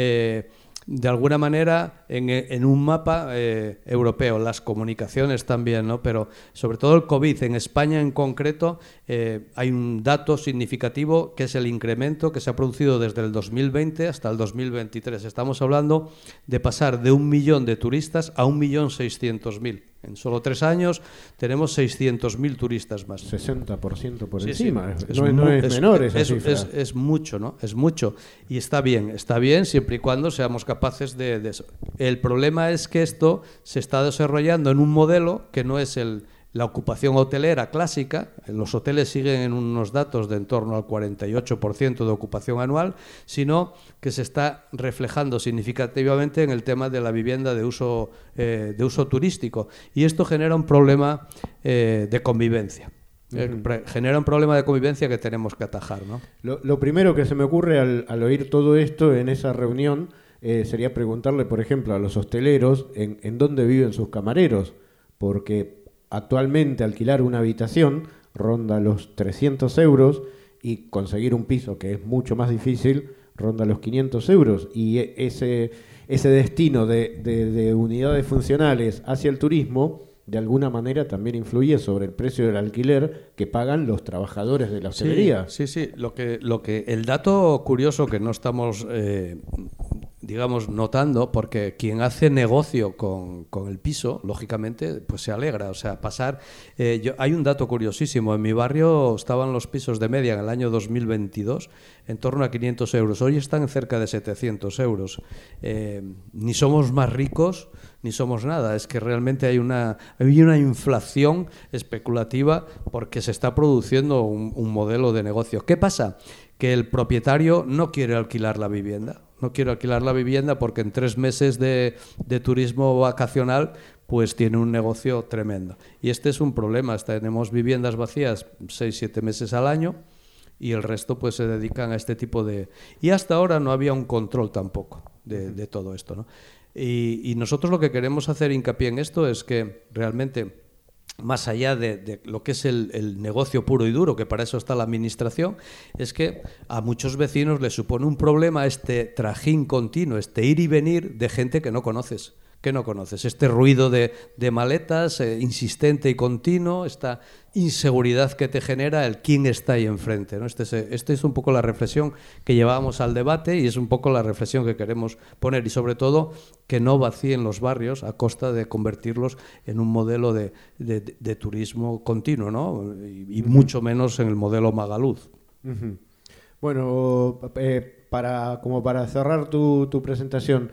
de alguna manera en un mapa europeo, las comunicaciones también, ¿no? Pero sobre todo el COVID, en España en concreto, hay un dato significativo que es el incremento que se ha producido desde el 2020 hasta el 2023. Estamos hablando de pasar de 1 millón de turistas a 1.600.000. En solo 3 años tenemos 600.000 turistas más. 60% por sí, encima. Sí. No es menor esa cifra. Es mucho, ¿no? Es mucho. Y está bien siempre y cuando seamos capaces de eso. El problema es que esto se está desarrollando en un modelo que no es la ocupación hotelera clásica. Los hoteles siguen en unos datos de en torno al 48% de ocupación anual, sino que se está reflejando significativamente en el tema de la vivienda de uso turístico. Y esto genera un problema de convivencia. Genera un problema de convivencia que tenemos que atajar, ¿no? Lo primero que se me ocurre al oír todo esto en esa reunión sería preguntarle, por ejemplo, a los hosteleros en dónde viven sus camareros, porque actualmente alquilar una habitación ronda los 300 euros y conseguir un piso, que es mucho más difícil, ronda los 500 euros. Y ese destino de unidades funcionales hacia el turismo, de alguna manera también influye sobre el precio del alquiler que pagan los trabajadores de la hostelería. Sí. El dato curioso que no estamos... notando, porque quien hace negocio con el piso, lógicamente, pues se alegra. O sea, pasar... hay un dato curiosísimo. En mi barrio estaban los pisos de media en el año 2022 en torno a 500 euros. Hoy están en cerca de 700 euros. Ni somos más ricos, ni somos nada. Es que realmente hay una inflación especulativa porque se está produciendo un modelo de negocio. ¿Qué pasa? Que el propietario no quiere alquilar la vivienda. No quiero alquilar la vivienda porque en 3 meses de turismo vacacional pues tiene un negocio tremendo. Y este es un problema. Tenemos viviendas vacías 6-7 meses al año y el resto pues se dedican a este tipo de... Y hasta ahora no había un control tampoco de todo esto, ¿no? Y nosotros lo que queremos hacer hincapié en esto es que realmente... más allá de lo que es el negocio puro y duro, que para eso está la administración, es que a muchos vecinos les supone un problema este trajín continuo, este ir y venir de gente que no conoces, este ruido de maletas insistente y continuo, esta inseguridad que te genera el quién está ahí enfrente, ¿no? Este es un poco la reflexión que llevábamos al debate y es un poco la reflexión que queremos poner, y sobre todo que no vacíen los barrios a costa de convertirlos en un modelo de turismo continuo, ¿no? Y mucho menos en el modelo Magaluz. Bueno, para cerrar tu presentación,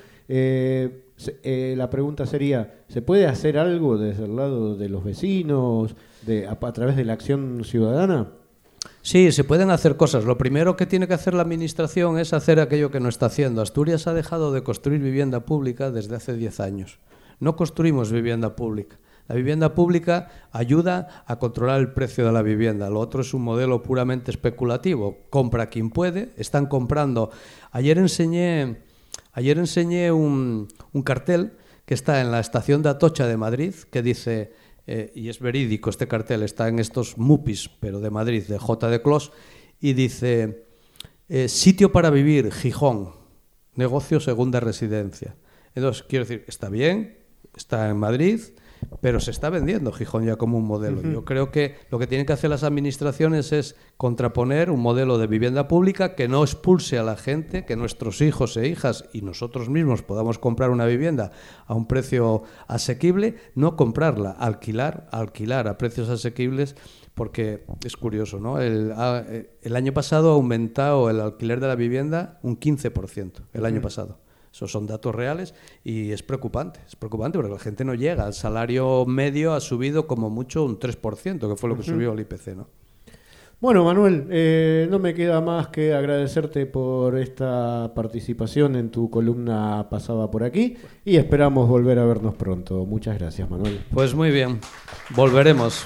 la pregunta sería, ¿se puede hacer algo desde el lado de los vecinos a través de la acción ciudadana? Sí, se pueden hacer cosas. Lo primero que tiene que hacer la Administración es hacer aquello que no está haciendo. Asturias ha dejado de construir vivienda pública desde hace 10 años. No construimos vivienda pública. La vivienda pública ayuda a controlar el precio de la vivienda. Lo otro es un modelo puramente especulativo. Compra quien puede. Están comprando. Ayer enseñé un cartel que está en la estación de Atocha de Madrid que dice... y es verídico este cartel, está en estos MUPIs, pero de Madrid, de J. de Clos, y dice, sitio para vivir, Gijón, negocio segunda residencia. Entonces, quiero decir, está bien, está en Madrid, pero se está vendiendo Gijón ya como un modelo. Yo creo que lo que tienen que hacer las administraciones es contraponer un modelo de vivienda pública que no expulse a la gente, que nuestros hijos e hijas y nosotros mismos podamos comprar una vivienda a un precio asequible, no comprarla, alquilar a precios asequibles, porque es curioso, ¿no? El año pasado ha aumentado el alquiler de la vivienda un 15%, el año pasado. Esos son datos reales y es preocupante porque la gente no llega. El salario medio ha subido como mucho un 3%, que fue lo que subió el IPC, ¿no? Bueno, Manuel, no me queda más que agradecerte por esta participación en tu columna Pasaba por aquí y esperamos volver a vernos pronto. Muchas gracias, Manuel. Pues muy bien, volveremos.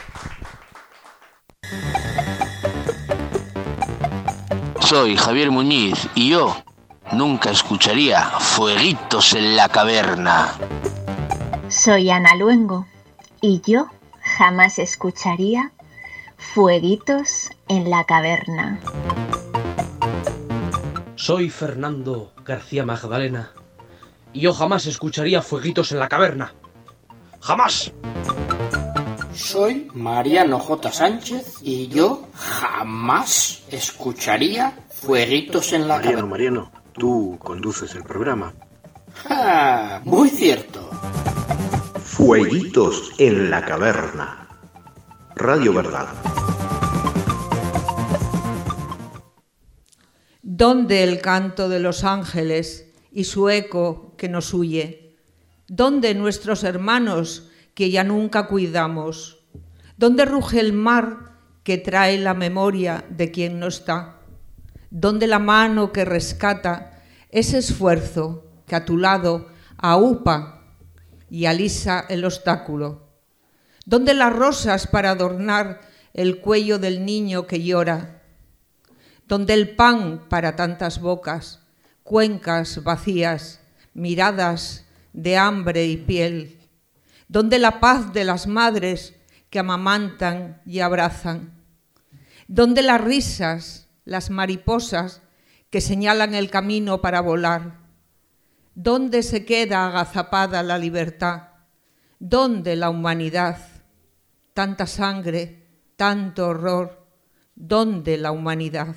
Soy Javier Muñiz y yo nunca escucharía Fueguitos en la Caverna. Soy Ana Luengo y yo jamás escucharía Fueguitos en la Caverna. Soy Fernando García Magdalena y yo jamás escucharía Fueguitos en la Caverna. ¡Jamás! Soy Mariano J. Sánchez y yo jamás escucharía Fueguitos en la Caverna. Mariano, tú conduces el programa. ¡Ah! Muy cierto. Fueguitos en la Caverna. Radio Verdad. ¿Dónde el canto de los ángeles y su eco que nos huye? ¿Dónde nuestros hermanos que ya nunca cuidamos? ¿Dónde ruge el mar que trae la memoria de quien no está? ¿Dónde la mano que rescata ese esfuerzo que a tu lado aupa y alisa el obstáculo? ¿Dónde las rosas para adornar el cuello del niño que llora? ¿Dónde el pan para tantas bocas, cuencas vacías, miradas de hambre y piel? ¿Dónde la paz de las madres que amamantan y abrazan? ¿Dónde las risas, las mariposas que señalan el camino para volar? ¿Dónde se queda agazapada la libertad? ¿Dónde la humanidad? Tanta sangre, tanto horror. ¿Dónde la humanidad?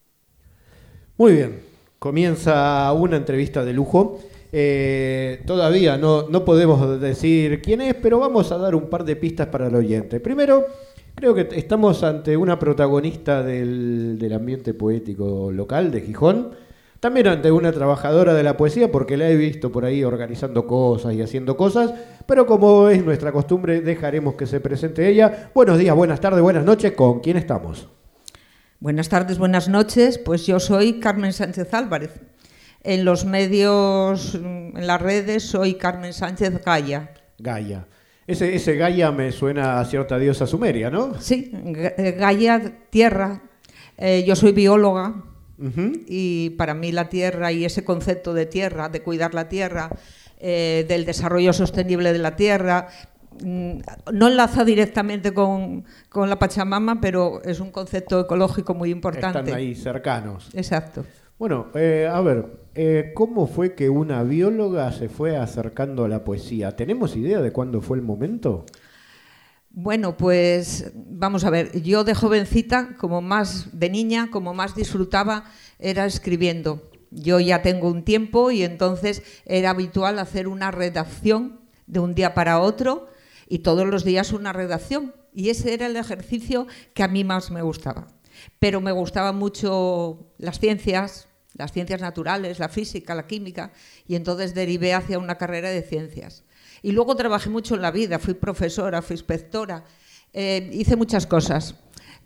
Muy bien, comienza una entrevista de lujo. Todavía no podemos decir quién es, pero vamos a dar un par de pistas para el oyente. Primero, creo que estamos ante una protagonista del ambiente poético local de Gijón. También ante una trabajadora de la poesía, porque la he visto por ahí organizando cosas y haciendo cosas, pero como es nuestra costumbre, dejaremos que se presente ella. Buenos días, buenas tardes, buenas noches. ¿Con quién estamos? Buenas tardes, buenas noches. Pues yo soy Carmen Sánchez Álvarez. En los medios, en las redes, soy Carmen Sánchez Gaia. Gaia. Ese Gaia me suena a cierta diosa sumeria, ¿no? Sí, Gaia, tierra. Yo soy bióloga. Y para mí la tierra y ese concepto de tierra, de cuidar la tierra, del desarrollo sostenible de la tierra, no enlaza directamente con la Pachamama, pero es un concepto ecológico muy importante. Están ahí cercanos. Exacto. Bueno, a ver, ¿cómo fue que una bióloga se fue acercando a la poesía? ¿Tenemos idea de cuándo fue el momento? Bueno, pues vamos a ver, yo de jovencita, de niña, como más disfrutaba era escribiendo. Yo ya tengo un tiempo y entonces era habitual hacer una redacción de un día para otro y todos los días una redacción. Y ese era el ejercicio que a mí más me gustaba. Pero me gustaban mucho las ciencias naturales, la física, la química, y entonces derivé hacia una carrera de ciencias. Y luego trabajé mucho en la vida, fui profesora, fui inspectora, hice muchas cosas.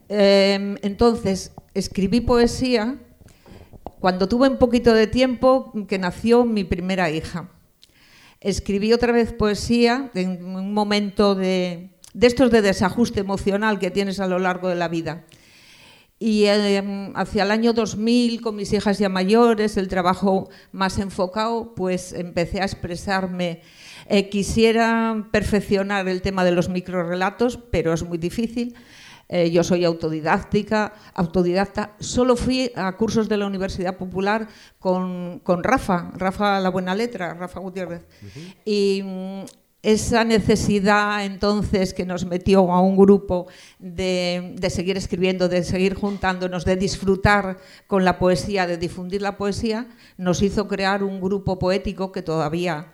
Entonces, escribí poesía cuando tuve un poquito de tiempo que nació mi primera hija. Escribí otra vez poesía en un momento de estos de desajuste emocional que tienes a lo largo de la vida. Y hacia el año 2000, con mis hijas ya mayores, el trabajo más enfocado, pues empecé a expresarme. Quisiera perfeccionar el tema de los microrrelatos, pero es muy difícil. Yo soy autodidacta, solo fui a cursos de la Universidad Popular con Rafa La Buena Letra, Rafa Gutiérrez. Y esa necesidad entonces que nos metió a un grupo de seguir escribiendo, de seguir juntándonos, de disfrutar con la poesía, de difundir la poesía, nos hizo crear un grupo poético que todavía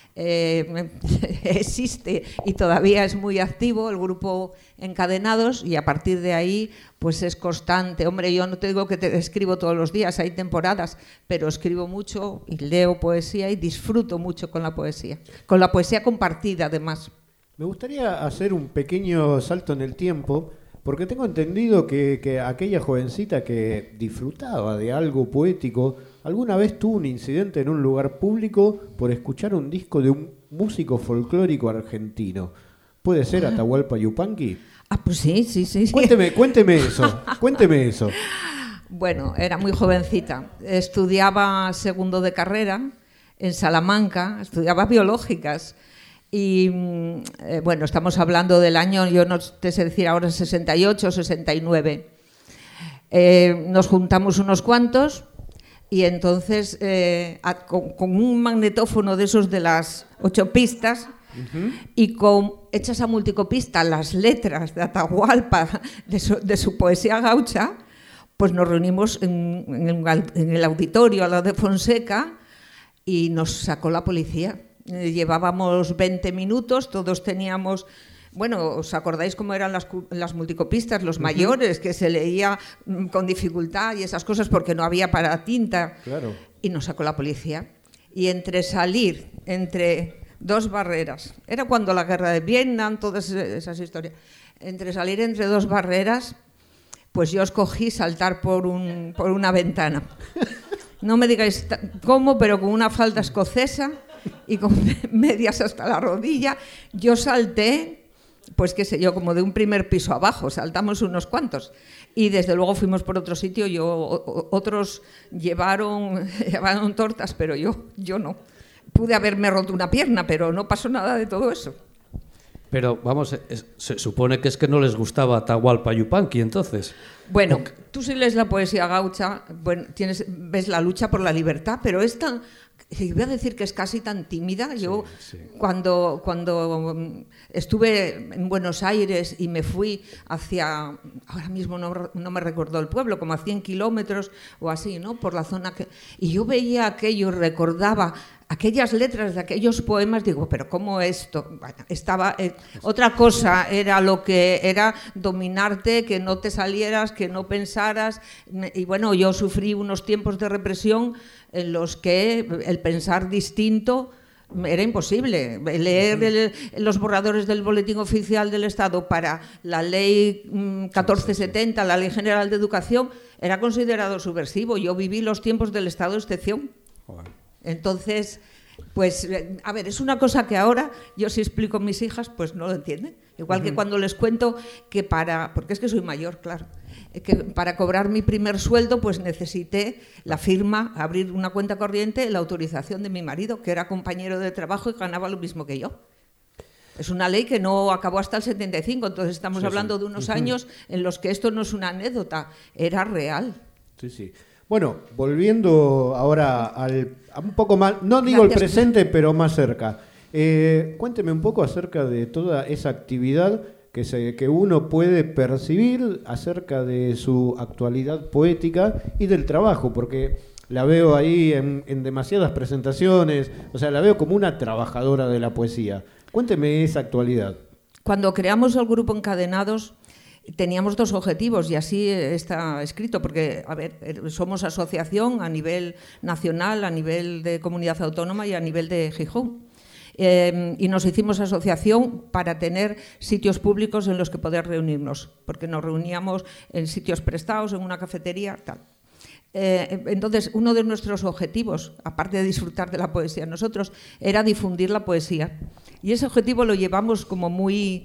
existe y todavía es muy activo, el grupo Encadenados, y a partir de ahí pues es constante. Hombre, yo no te digo que escribo todos los días, hay temporadas, pero escribo mucho y leo poesía y disfruto mucho con la poesía compartida además. Me gustaría hacer un pequeño salto en el tiempo, porque tengo entendido que aquella jovencita que disfrutaba de algo poético alguna vez tuvo un incidente en un lugar público por escuchar un disco de un músico folclórico argentino. ¿Puede ser Atahualpa Yupanqui? Pues sí. Cuénteme eso. Bueno, era muy jovencita. Estudiaba segundo de carrera en Salamanca, estudiaba biológicas. Y bueno, estamos hablando del año, yo no te sé decir ahora, 68, 69. Nos juntamos unos cuantos y entonces con un magnetófono de esos de las 8 pistas y hechas a multicopista las letras de Atahualpa, de su poesía gaucha, pues nos reunimos en el auditorio al lado de Fonseca y nos sacó la policía. Llevábamos 20 minutos, todos teníamos... Bueno, ¿os acordáis cómo eran las multicopistas, los mayores, que se leía con dificultad y esas cosas porque no había para tinta? Claro. Y nos sacó la policía. Y salir entre dos barreras, era cuando la guerra de Vietnam, todas esas historias, salir entre dos barreras, pues yo escogí saltar por una ventana. No me digáis cómo, pero con una falda escocesa y con medias hasta la rodilla, yo salté, pues qué sé yo, como de un primer piso abajo, saltamos unos cuantos. Y desde luego fuimos por otro sitio, otros llevaron tortas, pero yo no. Pude haberme roto una pierna, pero no pasó nada de todo eso. Pero vamos, se supone que es que no les gustaba Atahualpa Yupanqui, entonces. Bueno, tú si lees la poesía gaucha, bueno, ves la lucha por la libertad, pero esta... Voy a decir que es casi tan tímida. Yo cuando estuve en Buenos Aires y me fui hacia, ahora mismo no me recuerdo el pueblo, como a 100 kilómetros o así, ¿no? Por la zona y yo veía aquello, recordaba aquellas letras de aquellos poemas, digo, pero ¿cómo esto? Bueno, estaba otra cosa, era lo que era dominarte, que no te salieras, que no pensaras, y bueno, yo sufrí unos tiempos de represión en los que el pensar distinto era imposible. Leer los borradores del Boletín Oficial del Estado para la Ley 1470, la Ley General de Educación, era considerado subversivo. Yo viví los tiempos del estado de excepción. Entonces, pues, a ver, es una cosa que ahora yo si explico a mis hijas, pues no lo entienden. Igual que cuando les cuento que porque es que soy mayor, claro, que para cobrar mi primer sueldo pues necesité la firma, abrir una cuenta corriente, la autorización de mi marido, que era compañero de trabajo y ganaba lo mismo que yo. Es una ley que no acabó hasta el 75, entonces estamos hablando de unos años en los que esto no es una anécdota, era real. Sí. Bueno, volviendo ahora a un poco más, no digo el presente, pero más cerca. Cuénteme un poco acerca de toda esa actividad que uno puede percibir acerca de su actualidad poética y del trabajo, porque la veo ahí en demasiadas presentaciones, o sea, la veo como una trabajadora de la poesía. Cuénteme esa actualidad. Cuando creamos el grupo Encadenados, teníamos 2 objetivos y así está escrito, porque, a ver, somos asociación a nivel nacional, a nivel de comunidad autónoma y a nivel de Gijón. y nos hicimos asociación para tener sitios públicos en los que poder reunirnos, porque nos reuníamos en sitios prestados, en una cafetería, tal. Entonces, uno de nuestros objetivos, aparte de disfrutar de la poesía nosotros, era difundir la poesía. Y ese objetivo lo llevamos como muy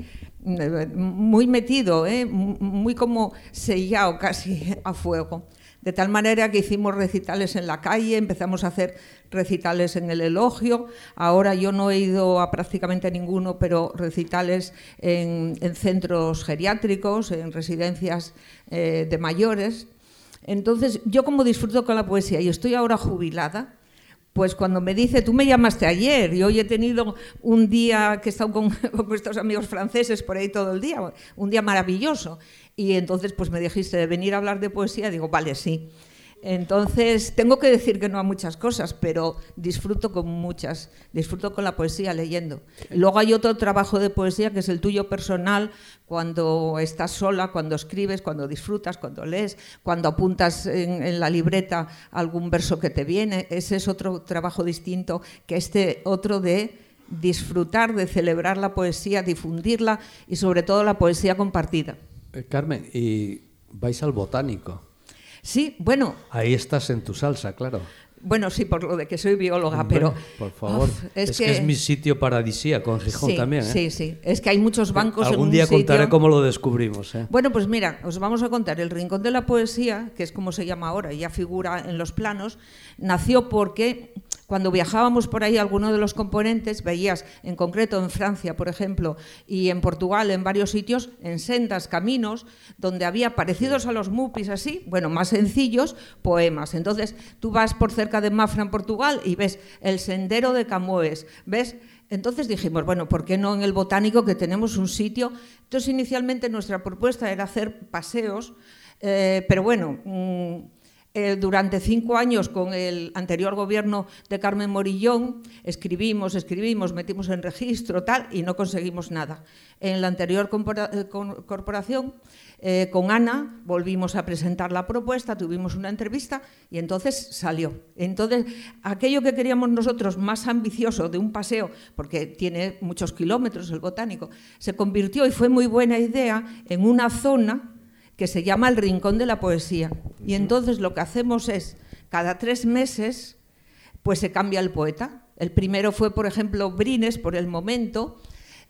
metido, muy como sellado casi a fuego. De tal manera que hicimos recitales en la calle, empezamos a hacer recitales en el Elogio. Ahora yo no he ido a prácticamente ninguno, pero recitales en centros geriátricos, en residencias de mayores. Entonces, yo como disfruto con la poesía y estoy ahora jubilada, pues cuando me dice, tú me llamaste ayer y hoy he tenido un día que he estado con estos amigos franceses por ahí todo el día, un día maravilloso, y entonces pues me dijiste de venir a hablar de poesía, digo, vale, sí. Entonces, tengo que decir que no a muchas cosas, pero disfruto con muchas, disfruto con la poesía leyendo. Luego hay otro trabajo de poesía que es el tuyo personal, cuando estás sola, cuando escribes, cuando disfrutas, cuando lees, cuando apuntas en la libreta algún verso que te viene. Ese es otro trabajo distinto que este otro de disfrutar, de celebrar la poesía, difundirla y sobre todo la poesía compartida. Carmen, ¿y vais al Botánico? Sí, bueno. Ahí estás en tu salsa, claro. Bueno, sí, por lo de que soy bióloga, pero... Por favor, es que es mi sitio paradisíaco en Gijón, sí, también. Sí, es que hay muchos bancos en un Algún día contaré cómo lo descubrimos. Bueno, pues mira, os vamos a contar. El Rincón de la Poesía, que es como se llama ahora, ya figura en los planos, nació porque... Cuando viajábamos por ahí, alguno de los componentes, veías en concreto en Francia, por ejemplo, y en Portugal, en varios sitios, en sendas, caminos, donde había parecidos a los mupis así, bueno, más sencillos, poemas. Entonces, tú vas por cerca de Mafra, en Portugal, y ves el sendero de Camões, ¿ves? Entonces dijimos, bueno, ¿por qué no en el Botánico, que tenemos un sitio? Entonces, inicialmente nuestra propuesta era hacer paseos, pero bueno... durante 5 años con el anterior gobierno de Carmen Morillón escribimos, metimos en registro tal y no conseguimos nada. En la anterior corporación con Ana volvimos a presentar la propuesta, tuvimos una entrevista y entonces salió. Entonces aquello que queríamos nosotros más ambicioso de un paseo, porque tiene muchos kilómetros el Botánico, se convirtió y fue muy buena idea en una zona que se llama el Rincón de la Poesía. Y entonces lo que hacemos es, cada 3 meses, pues se cambia el poeta. El primero fue, por ejemplo, Brines, por el momento,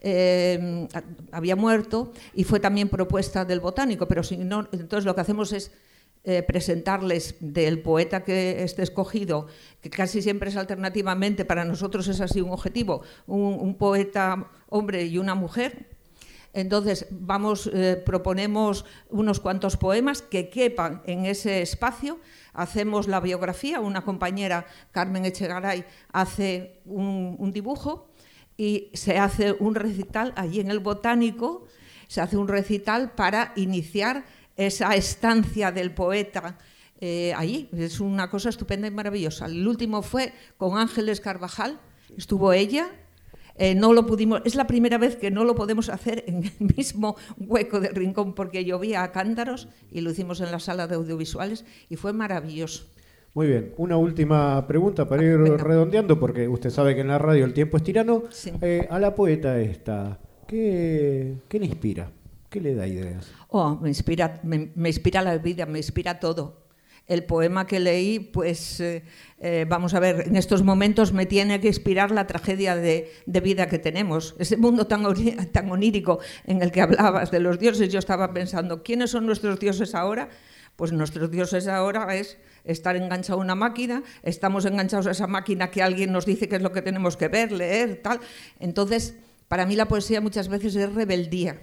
había muerto, y fue también propuesta del Botánico, pero si no, entonces lo que hacemos es presentarles del poeta que esté escogido, que casi siempre es alternativamente, para nosotros es así un objetivo, un poeta hombre y una mujer. Entonces proponemos unos cuantos poemas que quepan en ese espacio, hacemos la biografía, una compañera, Carmen Echegaray, hace un dibujo y se hace un recital allí en el Botánico, se hace un recital para iniciar esa estancia del poeta allí. Es una cosa estupenda y maravillosa. El último fue con Ángeles Carvajal, estuvo ella. No lo pudimos, es la primera vez que no lo podemos hacer en el mismo hueco del Rincón porque llovía a cántaros y lo hicimos en la sala de audiovisuales y fue maravilloso. Muy bien, una última pregunta para ir redondeando, porque usted sabe que en la radio el tiempo es tirano. Sí. A la poeta esta, ¿qué le inspira? ¿Qué le da ideas? Me inspira la vida, me inspira todo. El poema que leí, pues vamos a ver, en estos momentos me tiene que inspirar la tragedia de vida que tenemos. Ese mundo tan onírico en el que hablabas de los dioses, yo estaba pensando, ¿quiénes son nuestros dioses ahora? Pues nuestros dioses ahora es estar enganchado a una máquina, estamos enganchados a esa máquina que alguien nos dice qué es lo que tenemos que ver, leer, tal. Entonces, para mí la poesía muchas veces es rebeldía,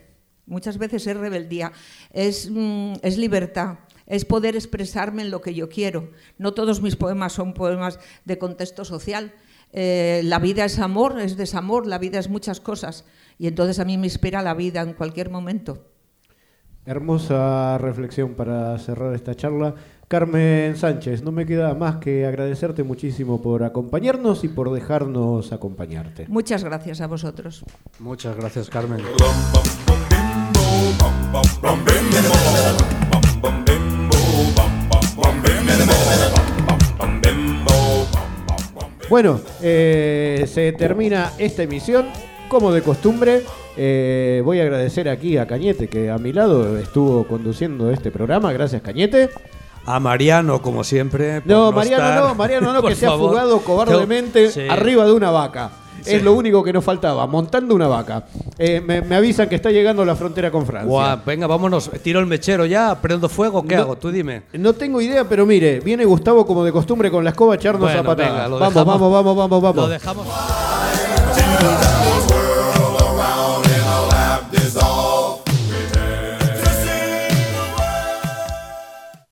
es libertad. Es poder expresarme en lo que yo quiero. No todos mis poemas son poemas de contexto social. La vida es amor, es desamor, la vida es muchas cosas. Y entonces a mí me inspira la vida en cualquier momento. Hermosa reflexión para cerrar esta charla. Carmen Sánchez, no me queda más que agradecerte muchísimo por acompañarnos y por dejarnos acompañarte. Muchas gracias a vosotros. Muchas gracias, Carmen. Bueno, se termina esta emisión. Como de costumbre, voy a agradecer aquí a Cañete, que a mi lado estuvo conduciendo este programa. Gracias, Cañete. A Mariano, como siempre. No, Mariano no, que se ha fugado cobardemente arriba de una vaca. Sí. Es lo único que nos faltaba, montando una vaca. Me avisan que está llegando a la frontera con Francia. Guau, venga, vámonos. Tiro el mechero ya, prendo fuego, ¿qué hago? Tú dime. No tengo idea, pero mire, viene Gustavo como de costumbre con la escoba a echarnos a patadas. Venga, vamos. Lo dejamos.